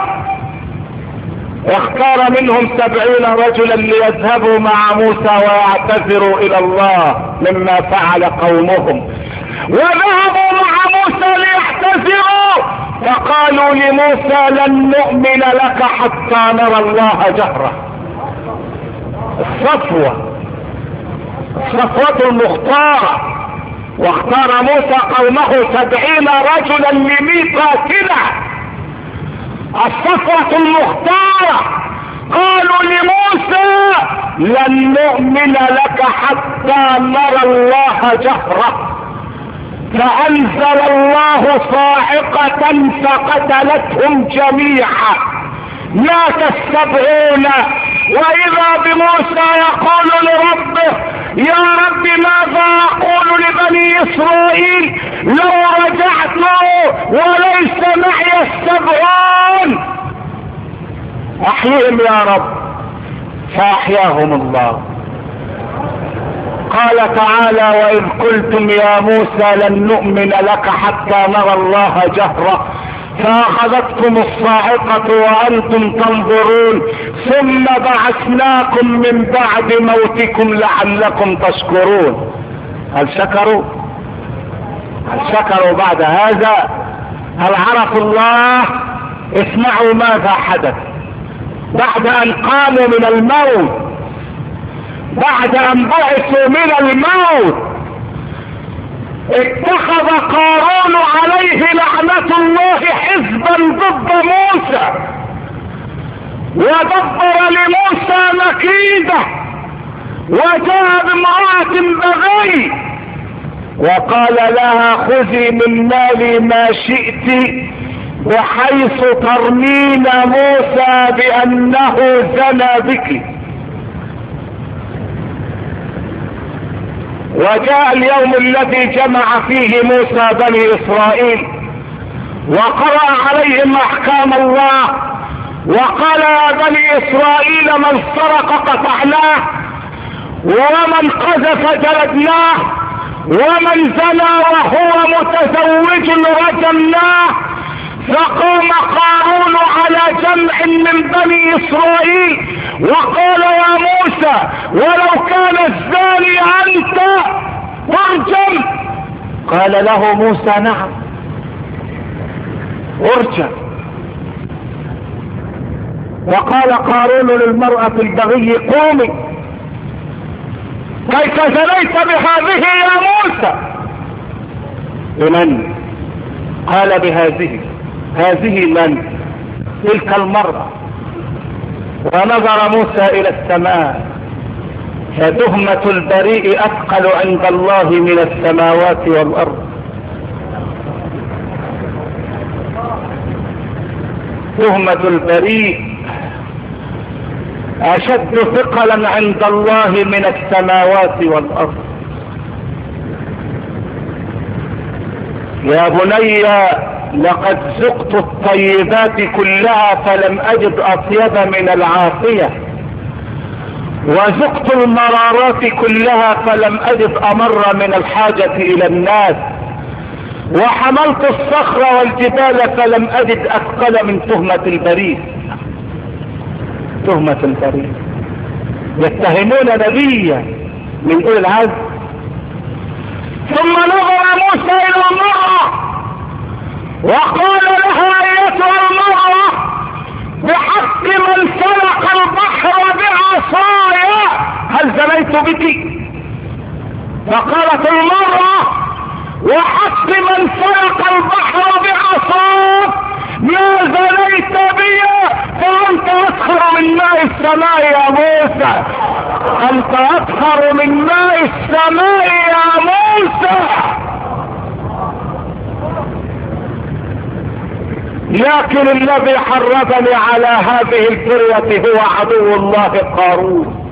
واختار منهم سبعين رجلا ليذهبوا مع موسى ويعتذروا الى الله مما فعل قومهم، وذهبوا مع موسى ليعتذروا، فقالوا لموسى: لن نؤمن لك حتى نرى الله جهرة. الصفوة، الصفوة المختارة. واختار موسى قومه سبعين رجلا لميقاتنا، الصفوة المختارة. قالوا لموسى: لن نؤمن لك حتى نرى الله جهرة. فأنزل الله صاعقة فقتلتهم جميعا، مات السبعون. وإذا بموسى يقول لربه: يا رب ماذا أقول لبني إسرائيل لو رجعت وليس معي السبعون؟ أحيهم يا رب. فأحياهم الله. قال تعالى: وإذ قلتم يا موسى لن نؤمن لك حتى نرى الله جهرة فأخذتكم الصاعقة وأنتم تنظرون ثم بعثناكم من بعد موتكم لعلكم تشكرون. هل شكروا؟ هل شكروا بعد هذا؟ هل عرفوا الله؟ اسمعوا ماذا حدث بعد أن قاموا من الموت، بعد أن بعثوا من الموت. اتخذ قارون عليه لعنة الله حزبا ضد موسى، ودبر لموسى مكيدة، وجاء بامرأة بغي وقال لها: خذي من مالي ما شئت، بحيث ترمين موسى بأنه زنى بك. وجاء اليوم الذي جمع فيه موسى بني إسرائيل وقرأ عليهم أحكام الله، وقال: يا بني إسرائيل من سرق قطعناه، ومن قذف جلدناه، ومن زنى وهو متزوج رجمناه. فقام قارون على جمع من بني إسرائيل وقال: يا موسى ولو كان الزاني أنت ارجم. قال له موسى: نعم ارجم. وقال قارون للمرأة البغي: قومي. كيف زنيت بهذه يا موسى؟ بمن؟ قال: بهذه. هذه من؟ تلك المرأة. ونظر موسى إلى السماء، فتهمة البريء أثقل عند الله من السماوات والأرض. تهمة البريء أشد ثقلا عند الله من السماوات والأرض. يا بني لقد ذقت الطيبات كلها فلم أجد أطيب من العافية، وذقت المرارات كلها فلم أجد أمر من الحاجة إلى الناس، وحملت الصخر والجبال فلم أجد أثقل من تهمة البريد. تهمة البريد، يتهمون نبيا من أولي العزم. ثم نظر موسى إلى المرأة وقال لها أيتها المرأة بحق من سلق البحر بعصاي هل زنيت بك؟ فقالت المرأة وحق من سلق البحر بعصاك ما زنيت بي، فأنت أسخر من ماء السماء يا موسى، أنت أسخر من ماء السماء يا موسى. لكن الذي حرضني على هذه الفرية هو عدو الله قارون،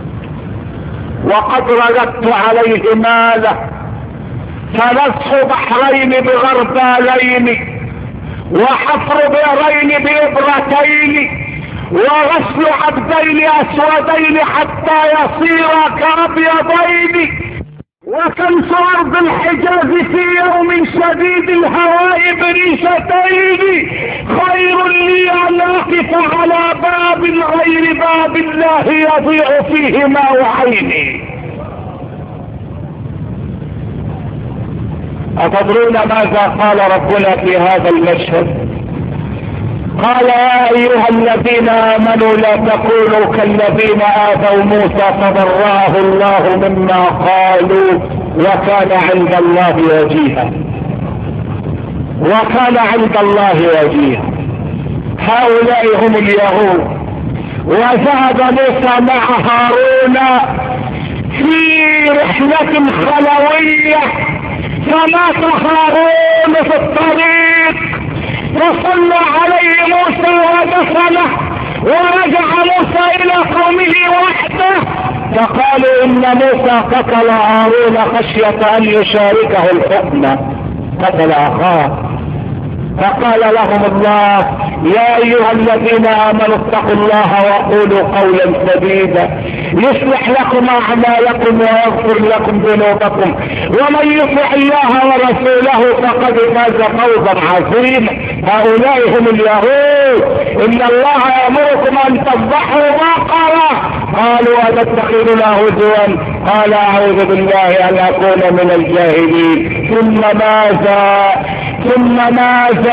وقد رددت عليه ماله، فنسح بحرين بغربالين، وحفر بئرين بإبرتين، وغسل عبدين أسودين حتى يصيرا كأبيضين، وكنس أرض الحجاز في يوم شديد الهواء بريشتين خير لي أن أقف على باب غير باب الله يضيع فيه ماء عيني. أتدرون ماذا قال ربنا في هذا المشهد؟ قال يا أيها الذين آمنوا لا تكونوا كالذين آذوا موسى فبرأه الله مما قالوا وكان عند الله وجيها. وكان عند الله وجيها. هؤلاء هم اليهود. وذهب موسى مع هارون في رحلة خلوية، فمات هارون في الطريق، فصلى عليه موسى ودفنه، ورجع موسى الى قومه وحده، فقالوا ان موسى قتل هارون خشية ان يشاركه الحكم، قتل اخاه. فقال لهم الله يا ايها الذين امنوا اتقوا الله وقولوا قولا سديدا يصلح لكم اعمالكم ويغفر لكم ذنوبكم ومن يطع الله ورسوله فقد فاز فوزا عظيما. هؤلاء هم اليهود. ان الله يامركم ان تذبحوا بقرة، قالوا اتتخذنا هزوا، قال اعوذ بالله ان اكون من الجاهلين. ثم ماذا ثم ماذا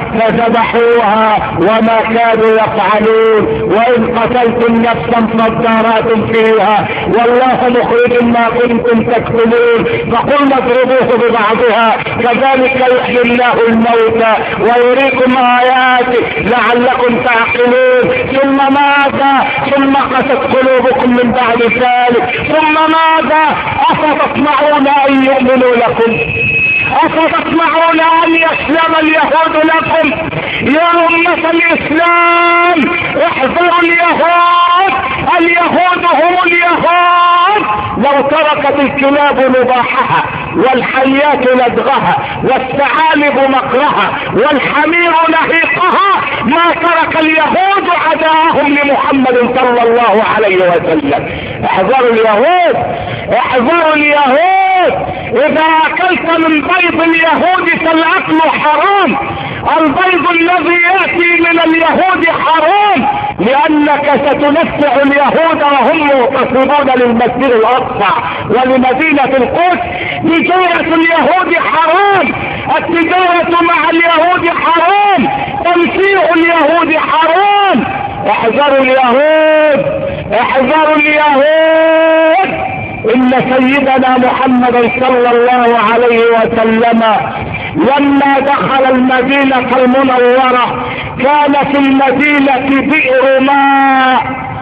فذبحوها وما كانوا يفعلون، وإن قتلتم نفسا فادارأتم فيها والله مخرج ما كنتم تكتمون، فقلنا اضربوه ببعضها كذلك يحيي الله الموتى ويريكم آياته لعلكم تعقلون. ثم ماذا ثم قست قلوبكم من بعد ذلك، ثم ماذا أفتطمعون أن يؤمنوا لكم، أفتطمعون أن يسلم اليهود لكم؟ يا أمة الإسلام احذروا اليهود، اليهود هم اليهود. لو تركت الكلاب نباحها والحيات لدغها والثعالب مقرها والحمير نهيقها ما ترك اليهود عداهم لمحمد صلى الله عليه وسلم. احذروا اليهود، احذروا اليهود. اذا اكلت من بيض اليهود فالاكل حرام. البيض الذي ياتي من اليهود حرام، لانك ستنفع اليهود وهم مغتصبون للمسجد الاقصى ولمدينة القدس. تجارة اليهود حرام، التجارة مع اليهود حرام، تمسيح اليهود حرام. احذروا اليهود، احذروا اليهود. ان سيدنا محمد صلى الله عليه وسلم لما دخل المدينة المنورة كان في المدينة بئر ماء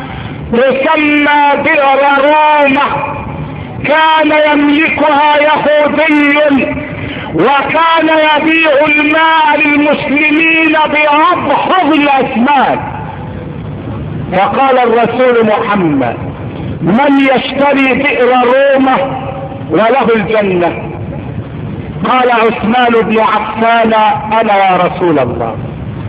تسمى بئر رومة، كان يملكها يهودي، وكان يبيع الماء للمسلمين بأبخض الأثمان. فقال الرسول محمد من يشتري بئر رومة وله الجنة؟ قال عثمان بن عفان انا يا رسول الله.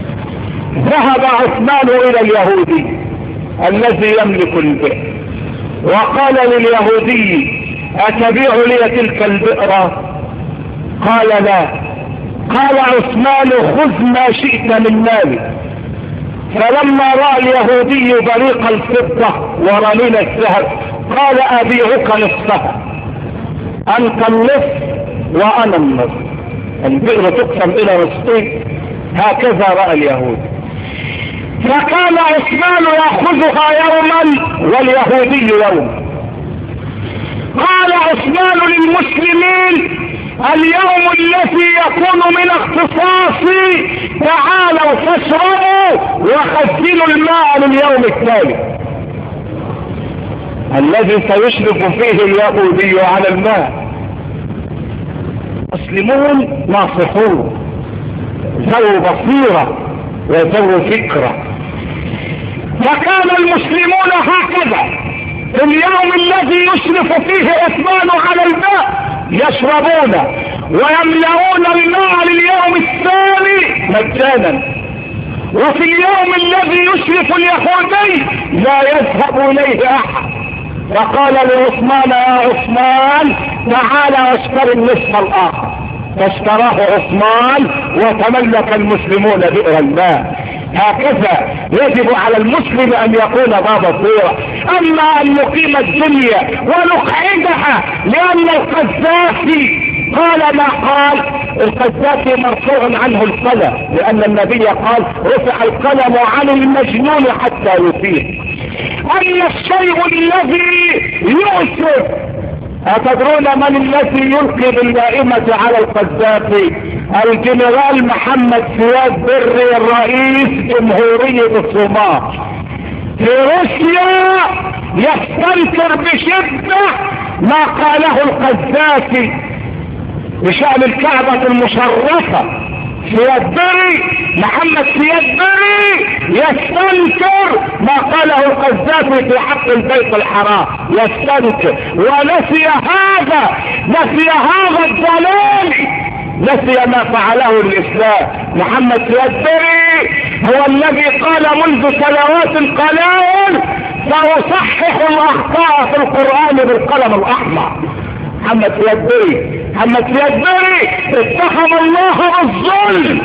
ذهب عثمان الى اليهودي الذي يملك البئر وقال لليهودي أتبيع لي تلك البئر؟ قال لا. قال عثمان خذ ما شئت من مالي. فلما رأى اليهودي بريق الفضة ورنين الذهب قال أبيعك نصفها، أنت النصف وأنا النصف، البئر تقسم إلى نصفين. هكذا رأى اليهود. فكان عثمان يأخذها يوما واليهودي يوما. قال عثمان للمسلمين اليوم الذي يكون من اختصاصي تعالوا فاشربوا وخزنوا الماء لليوم التالي، الذي سيشرف فيه اليهودي على الماء. مسلمون ناصحون ذو بصيرة وذو فكرة. فكان المسلمون هكذا في اليوم الذي يشرف فيه عثمان على الماء يشربون ويملؤون الماء لليوم الثاني مجانا، وفي اليوم الذي يشرف اليهودي لا يذهب اليه احد. فقال لعثمان يا عثمان تعال واشتري النصف الاخر، فاشتراه عثمان وتملك المسلمون بئر الماء. هكذا يجب على المسلم ان يكون ذا بصيرة. اما ان نقيم الدنيا ونقعدها لان القذافي قال ما قال، القذافي مرفوع عنه القلم لان النبي قال رفع القلم عن المجنون حتى يفيق. اما الشيء الذي يؤسف، أتدرون من الذي يلقي باللائمة على القذافي؟ الجنرال محمد فؤاد بري رئيس جمهورية الصومال. في روسيا يستنكر بشدة ما قاله القذافي بشأن الكعبة المشرفة. فؤاد بري محمد فؤاد بري يستنكر ما قاله القذافي في حق البيت الحرام، يستنكر ونسي هذا، نسي هذا الضلال، نسي ما فعله الاسلام. محمد فؤاد بري هو الذي قال منذ سنوات قلائل سأصحح الاخطاء في القرآن بالقلم الاحمر. محمد فؤاد بري محمد فؤاد بري اتهم الله بالظلم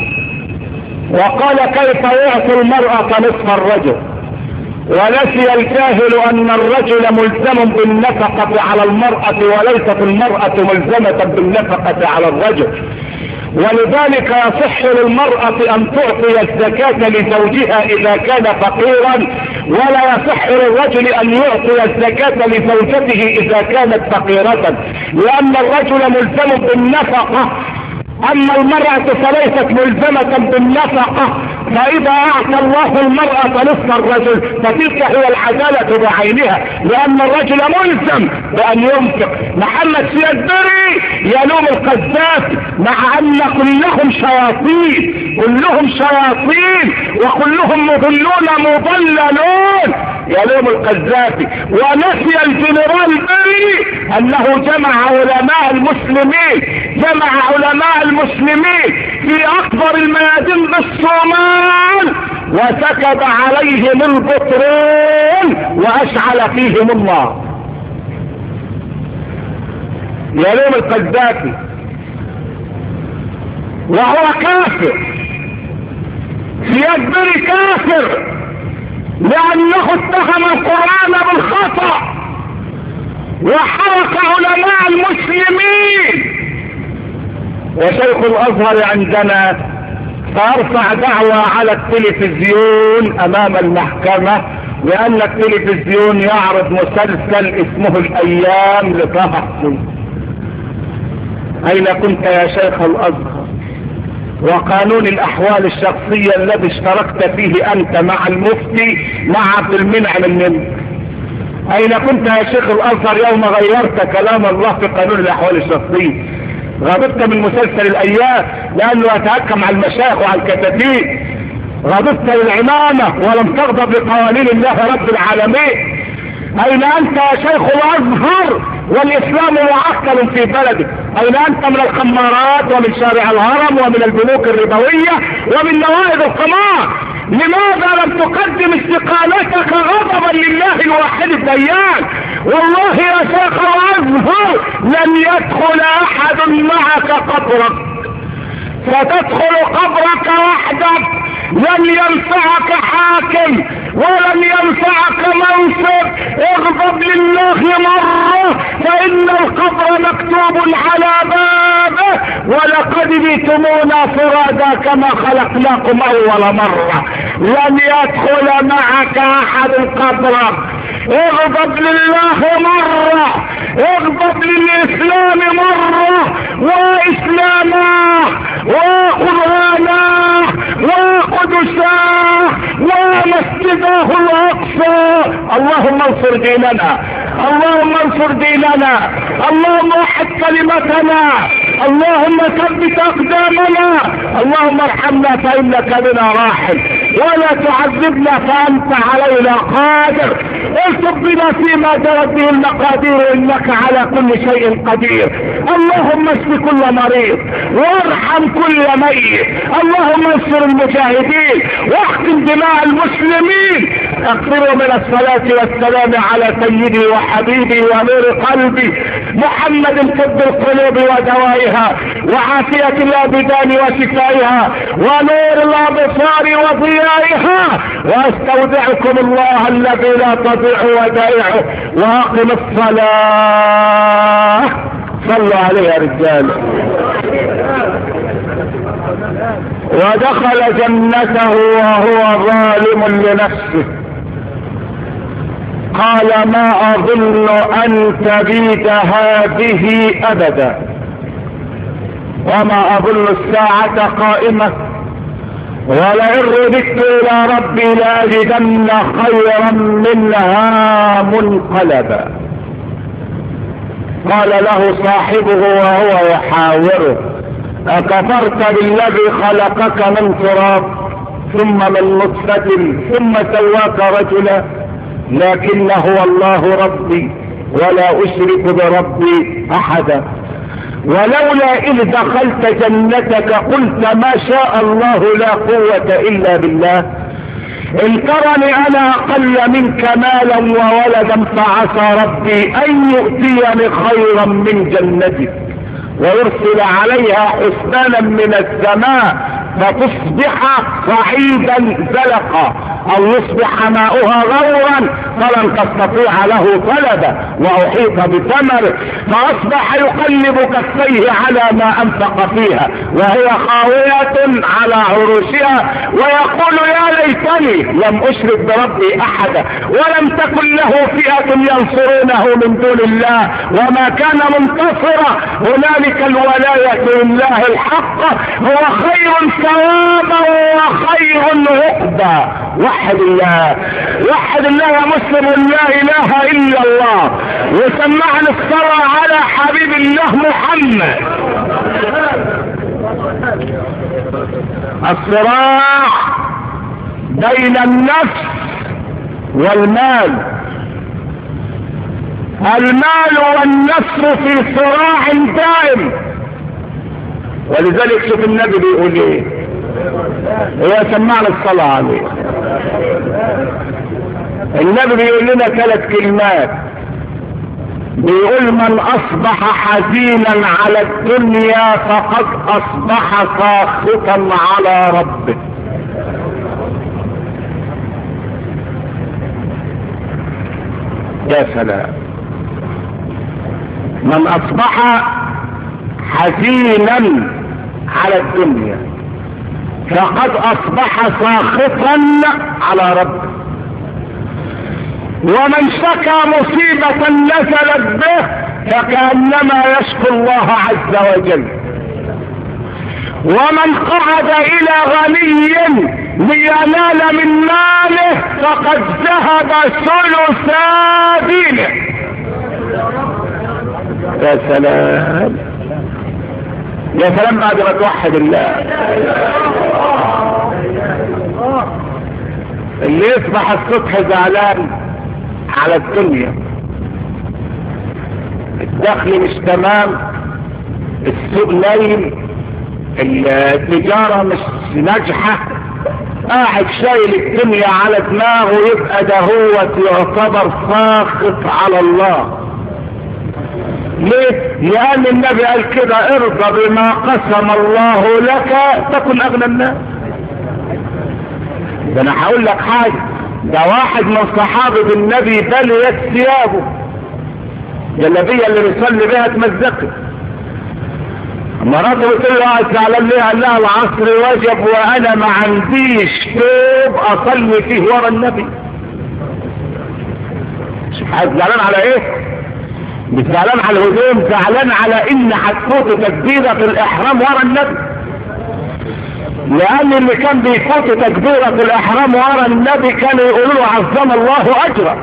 وقال كيف يعطي المرأة نصف الرجل، ونسي الجاهل ان الرجل ملزم بالنفقة على المرأة وليست المرأة ملزمة بالنفقة على الرجل. ولذلك يصح للمرأة ان تعطي الزكاة لزوجها اذا كان فقيرا، ولا يصح للرجل ان يعطي الزكاة لزوجته اذا كانت فقيرة، لان الرجل ملزم بالنفقة اما المرأة فليست ملزمة بالنفقة. فاذا اعطى الله المرأة نصف الرجل فتلك هي العدالة بعينها، لان الرجل ملزم بان ينفق. محمد فؤاد بري يلوم القذافي مع ان كلهم شياطين، كلهم شياطين وكلهم مضلون مضللون، يلوم القذافي. ونسي الجنرال بري انه جمع علماء المسلمين، جمع علماء المسلمين في اكبر الميادين بالصومال وسكب عليهم البطرون واشعل فيهم النار. يلوم القذافي وهو كافر، فؤاد بري كافر لانه اتهم القرآن بالخطأ وحرق علماء المسلمين. وشيخ الازهر عندنا فارفع دعوى على التلفزيون امام المحكمة لان التلفزيون يعرض مسلسل اسمه الايام لطه حسين. اين كنت يا شيخ الازهر وقانون الاحوال الشخصية الذي اشتركت فيه انت مع المفتي مع عبد المنعم المنعم؟ اين كنت يا شيخ الازهر يوم غيرت كلام الله في قانون الاحوال الشخصية؟ غضبت من مسلسل الايام لانه يتهكم على المشايخ وعلى الكتاتيب، غضبت للعمامة ولم تغضب لقوانين الله رب العالمين. اين انت يا شيخ الازهر والاسلام معقل في بلدك؟ اين انت من الخمارات ومن شارع الهرم ومن البنوك الربوية ومن نوائب القمار؟ لماذا لم تقدم استقامتك غضبا لله الواحد الديان؟ والله يا شيخ الازهر لن يدخل احد معك قبرك، ستدخل قبرك وحدك، لن ينفعك حاكم ولن ينفعك منصب. اغضب لله مرة فإن القبر مكتوب على بابه ولقد جئتمونا فرادا كما خلقناكم أول مرة. لن يدخل معك أحد قبرك. اغضب لله مرة، اغضب للإسلام مرة، وإسلامه وقرآنه وقدساه ومسجده الأقصى. اللهم انصر ديننا، اللهم انصر ديننا، اللهم وحد كلمتنا، اللهم ثبت أقدامنا، اللهم ارحمنا فإنك بنا راحم، ولا تعذبنا فأنت علينا قادر. التب بنا فيما جرت به المقادير إنك على كل شيء قدير. اللهم اشف كل مريض وارحم كل ميت. اللهم انصر المجاهدين واحقن دماء المسلمين. اكثروا من الصلاة والسلام على سيدي وحبيبي ونور قلبي محمد طب القلوب ودوائها وعافية الابدان وشفائها ونور الابصار وضيائها. واستودعكم الله الذي لا تضيع ودائعه. واقم الصلاة. صلوا عليه يا رجال. ودخل جنته وهو ظالم لنفسه قال ما اظن ان تبيد هذه ابدا وما اظن الساعة قائمة ولئن رددت الى ربي لاجدن خيرا منها منقلبا. قال له صاحبه وهو يحاوره اكفرت بالذي خلقك من تراب ثم من نطفة ثم سواك رجلا لكن هو الله ربي ولا اشرك بربي احدا. ولولا اذ دخلت جنتك قلت ما شاء الله لا قوة الا بالله ان ترني انا اقل منك مالا وولدا فعسى ربي ان يؤتيني خيرا من جنتك ويرسل عليها حسبانا من السماء فتصبح صعيدا زلقا او يصبح ماؤها غورا فلن تستطيع له طلبا واحيط بثمره فاصبح يقلب كفيه على ما انفق فيها وهي خاوية على عروشها ويقول يا ليتني لم اشرك بربي احدا ولم تكن له فئة ينصرونه من دون الله وما كان منتصرا. هنالك الولاية لله الحق هو خير ثوابا وخير عقبا. وحد الله، وحد الله يا مسلم. لا اله الا الله. وسمعنا الصلاة على حبيب الله محمد. الصراع بين النفس والمال. المال والنفس في صراع دائم ولذلك شوف النبي بيقول ايه. هو سمعنا الصلاة عليه. النبي بيقول لنا ثلاث كلمات. بيقول من اصبح حزينا على الدنيا فقد اصبح ساخطا على ربه. يا سلام. من اصبح حزينا على الدنيا فقد اصبح ساخطا على ربه. ومن شكى مصيبة نزلت به فكأنما يشكو الله عز وجل. ومن قعد الى غني لينال من ماله فقد ذهب ثلثا دينه. يا سلام يا سلام بعد ما توحد الله. اللي يصبح الصبح زعلان على الدنيا، الدخل مش تمام، السوق ليل، التجارة مش ناجحة، قاعد شايل الدنيا على دماغه، يبقى ده هو يعتبر ساخط على الله. ليه؟ لأن النبي قال كده: ارضى بما قسم الله لك تكن أغنى الناس. ده أنا هقول لك حاجة، ده واحد من صحابة النبي بليت ثيابه، جلابية اللي بيصلي بيها اتمزقت. مراته بتقول له: قاعد زعلان ليه؟ قال لها: العصر وجب وانا ما عنديش ثوب اصلي فيه ورا النبي. زعلان على ايه؟ مش زعلان على الهدوم، زعلان على ان هتفوت تكبيرة الاحرام ورا النبي. لان اللي كان بيفوت تكبيرة الاحرام ورا النبي كانوا يقولوا له: عظم الله اجرا.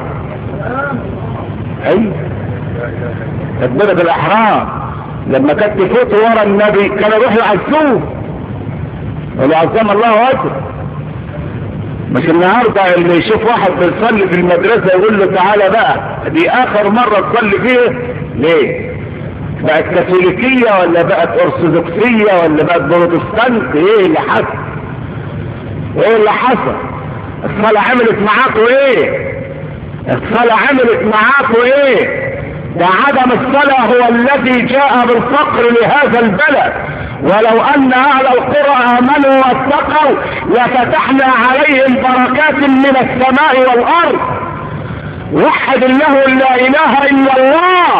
اي تكبيرة الاحرام لما كانت تفوت ورا النبي كانوا يروحوا يعزوه يقولوا: عظم الله اجرا. مش النهارده اللي يشوف واحد بيصلي في المدرسه يقول له: تعالى بقى دي اخر مره تصلي فيه. ليه؟ بقت كاثوليكيه ولا بقت ارثوذكسيه ولا بقت بروتستانت؟ ايه اللي حصل؟ ايه اللي حصل؟ الصلاه عملت معاكوا ايه؟ الصلاه عملت معاكوا ايه؟ ده عدم الصلاه هو الذي جاء بالفقر لهذا البلد. ولو ان اهل القرى امنوا واتقوا لفتحنا عليهم بركات من السماء والارض. وحد الله لا اله الا الله.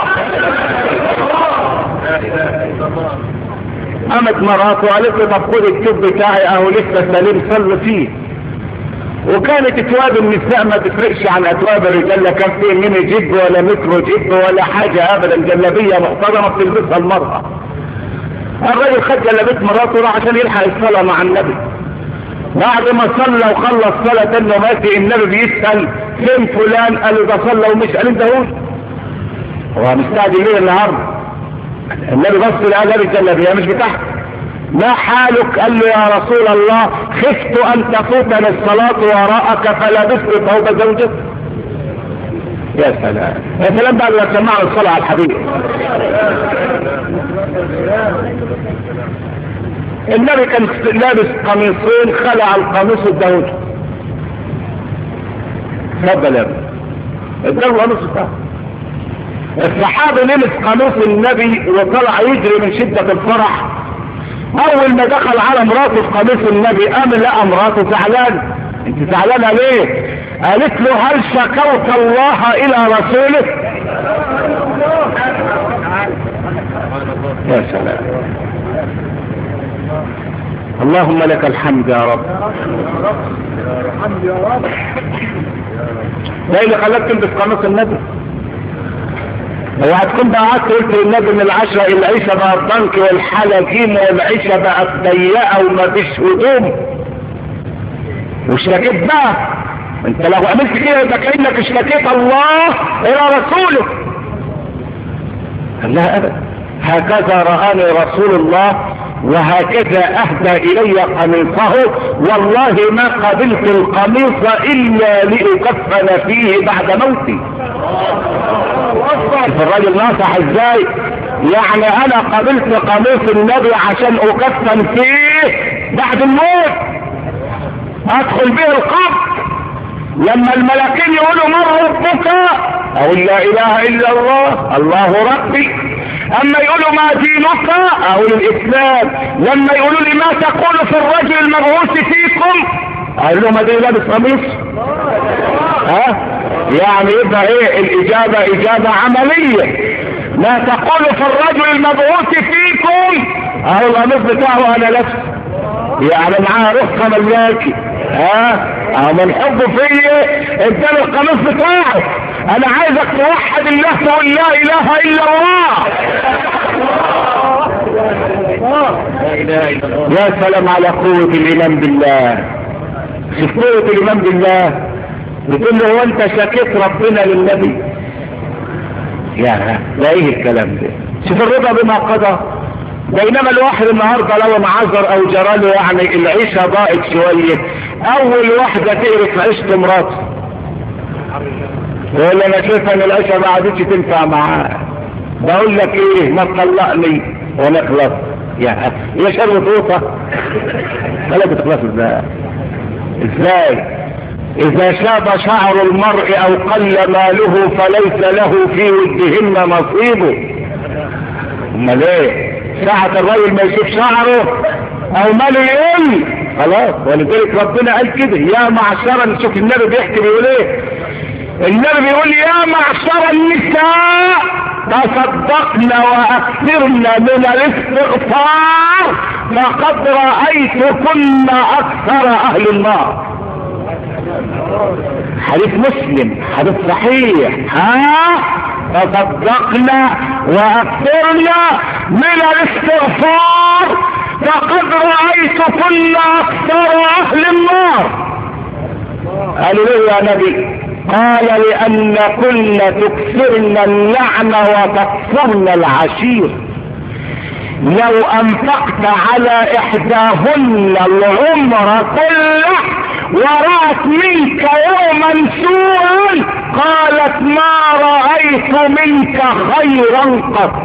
قامت مراته وقالت له: طب خد الكتب بتاعي اهو لسه سليم صلي فيه. وكانت اتواب النساء ما تفرقش عن اتواب الرجال، لا كان فيه ميني جيب ولا مترو جيب ولا حاجه ابدا، جلابيه محترمه بتلبسها المراه. الراجل خد جلابيه مراته راح عشان يلحق الصلاه مع النبي. بعد ما صلى وخلص صلاه تاني ماشي، النبي بيسال: فين فلان؟ قال له: ده صلى ومش. قال: انت هو هو مستعجل ليه النهارده؟ النبي بص لقى لابس الجلابيه مش بتاعته. ما حالك؟ قال له: يا رسول الله خفت ان تفوتني الصلاه وراءك فلبست ثوب زوجك. يا سلام يا سلام بعد ما سمعنا الصلاه على الحبيب. النبي كان لابس قميصين، خلع القميص الداوود اتفضل يا ابني اداله القميص بتاعه. الصحابي لبس قميص النبي وطلع يجري من شده الفرح. اول ما دخل على مراته في قميص النبي قام لقى مراته زعلانه. انت زعلانه ليه؟ قالت له: هل شكوت الله الى رسوله؟ يا سلام. اللهم لك الحمد يا رب. ده اللي خلاك تلبس قميص النبي. اوعى تكون بقى قعدت قلت للنبي من العشرة العيشه بقت ضنك والحلاجين والعيشه بقت ضيقه ومفيش هدوم واشتكيت بقى. انت لو عملت كده يبقى كانك اشتكيت الله الى رسوله. قال لها: ابدا، هكذا رآني رسول الله وهكذا اهدى الي قميصه، والله ما قبلت القميص الا لاكفن فيه بعد موتي. الراجل ناصح ازاي؟ يعني انا قبلت قميص النبي عشان اكفن فيه بعد الموت، ادخل به القبر. لما الملكين يقولوا: من ربك؟ اقول: لا اله الا الله، الله ربي. اما يقولوا: ما دينك؟ اقول: الاسلام. لما يقولوا لي: ما تقول في الرجل المبعوث فيكم؟ اقول لهم: ادي لابس قميص. ها يعني يبقى ايه الاجابه؟ اجابه عمليه. ما تقول في الرجل المبعوث فيكم؟ اهو القميص بتاعه انا لابس، يعني معاه رخصه ملاكي. ها اهو من حبه فيا اداني القميص بتاعه. انا عايزك توحد الله، تقول: لا اله الا الله. يا سلام على قوه الايمان بالله. شوف قوه الايمان بالله. بتقول له: هو انت شكيت ربنا للنبي؟ يا ده ايه الكلام ده؟ شوف الرضا بما قضى. بينما الواحد النهارده لو انعذر او جراله يعني العيشه ضاقت شويه، اول واحده تقرف عيشه مراته يقول: انا شايف ان العيشه ما عادتش تنفع معاه. بقول لك ايه؟ ما تطلقني ونخلص. يا يا شر طوطه ولا بتخلص ازاي؟ ازاي؟ اذا شاب شعر المرء او قل ماله فليس له في ودهن نصيبه. امال ايه؟ ساعة الراجل ما يشوف شعره او ماله يقل خلاص. ولذلك ربنا قال كده يا معشر، نشوف النبي بيحكي بيقول ايه. النبي بيقول يا معشر النساء تصدقن واكثرن من الاستغفار فقد رأيتكن اكثر اهل النار. حديث مسلم، حديث صحيح. ها تصدقنا واكثرنا من الاستغفار فقد رأيتكن اكثر اهل النار. قالوا له يا نبي؟ قال لان كن تكثرن اللعن وتكفرن العشير. لو انفقت على احداهن العمر كله ورأت منك يوما سوءا قالت ما رأيت منك خيرا قط.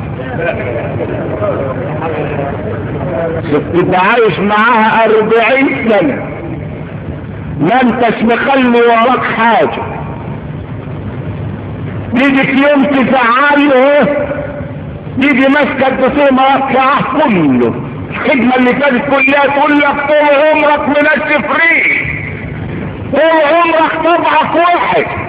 كنت عايش معاها اربعين سنة ما انتش مخلي وراك حاجة، تيجي في يوم تزعله تيجي ماسكة الدسوم مركعة كله الخدمة اللي فاتت كلها تقول لك طول عمرك منشف ريح، طول عمرك طبعك واحد،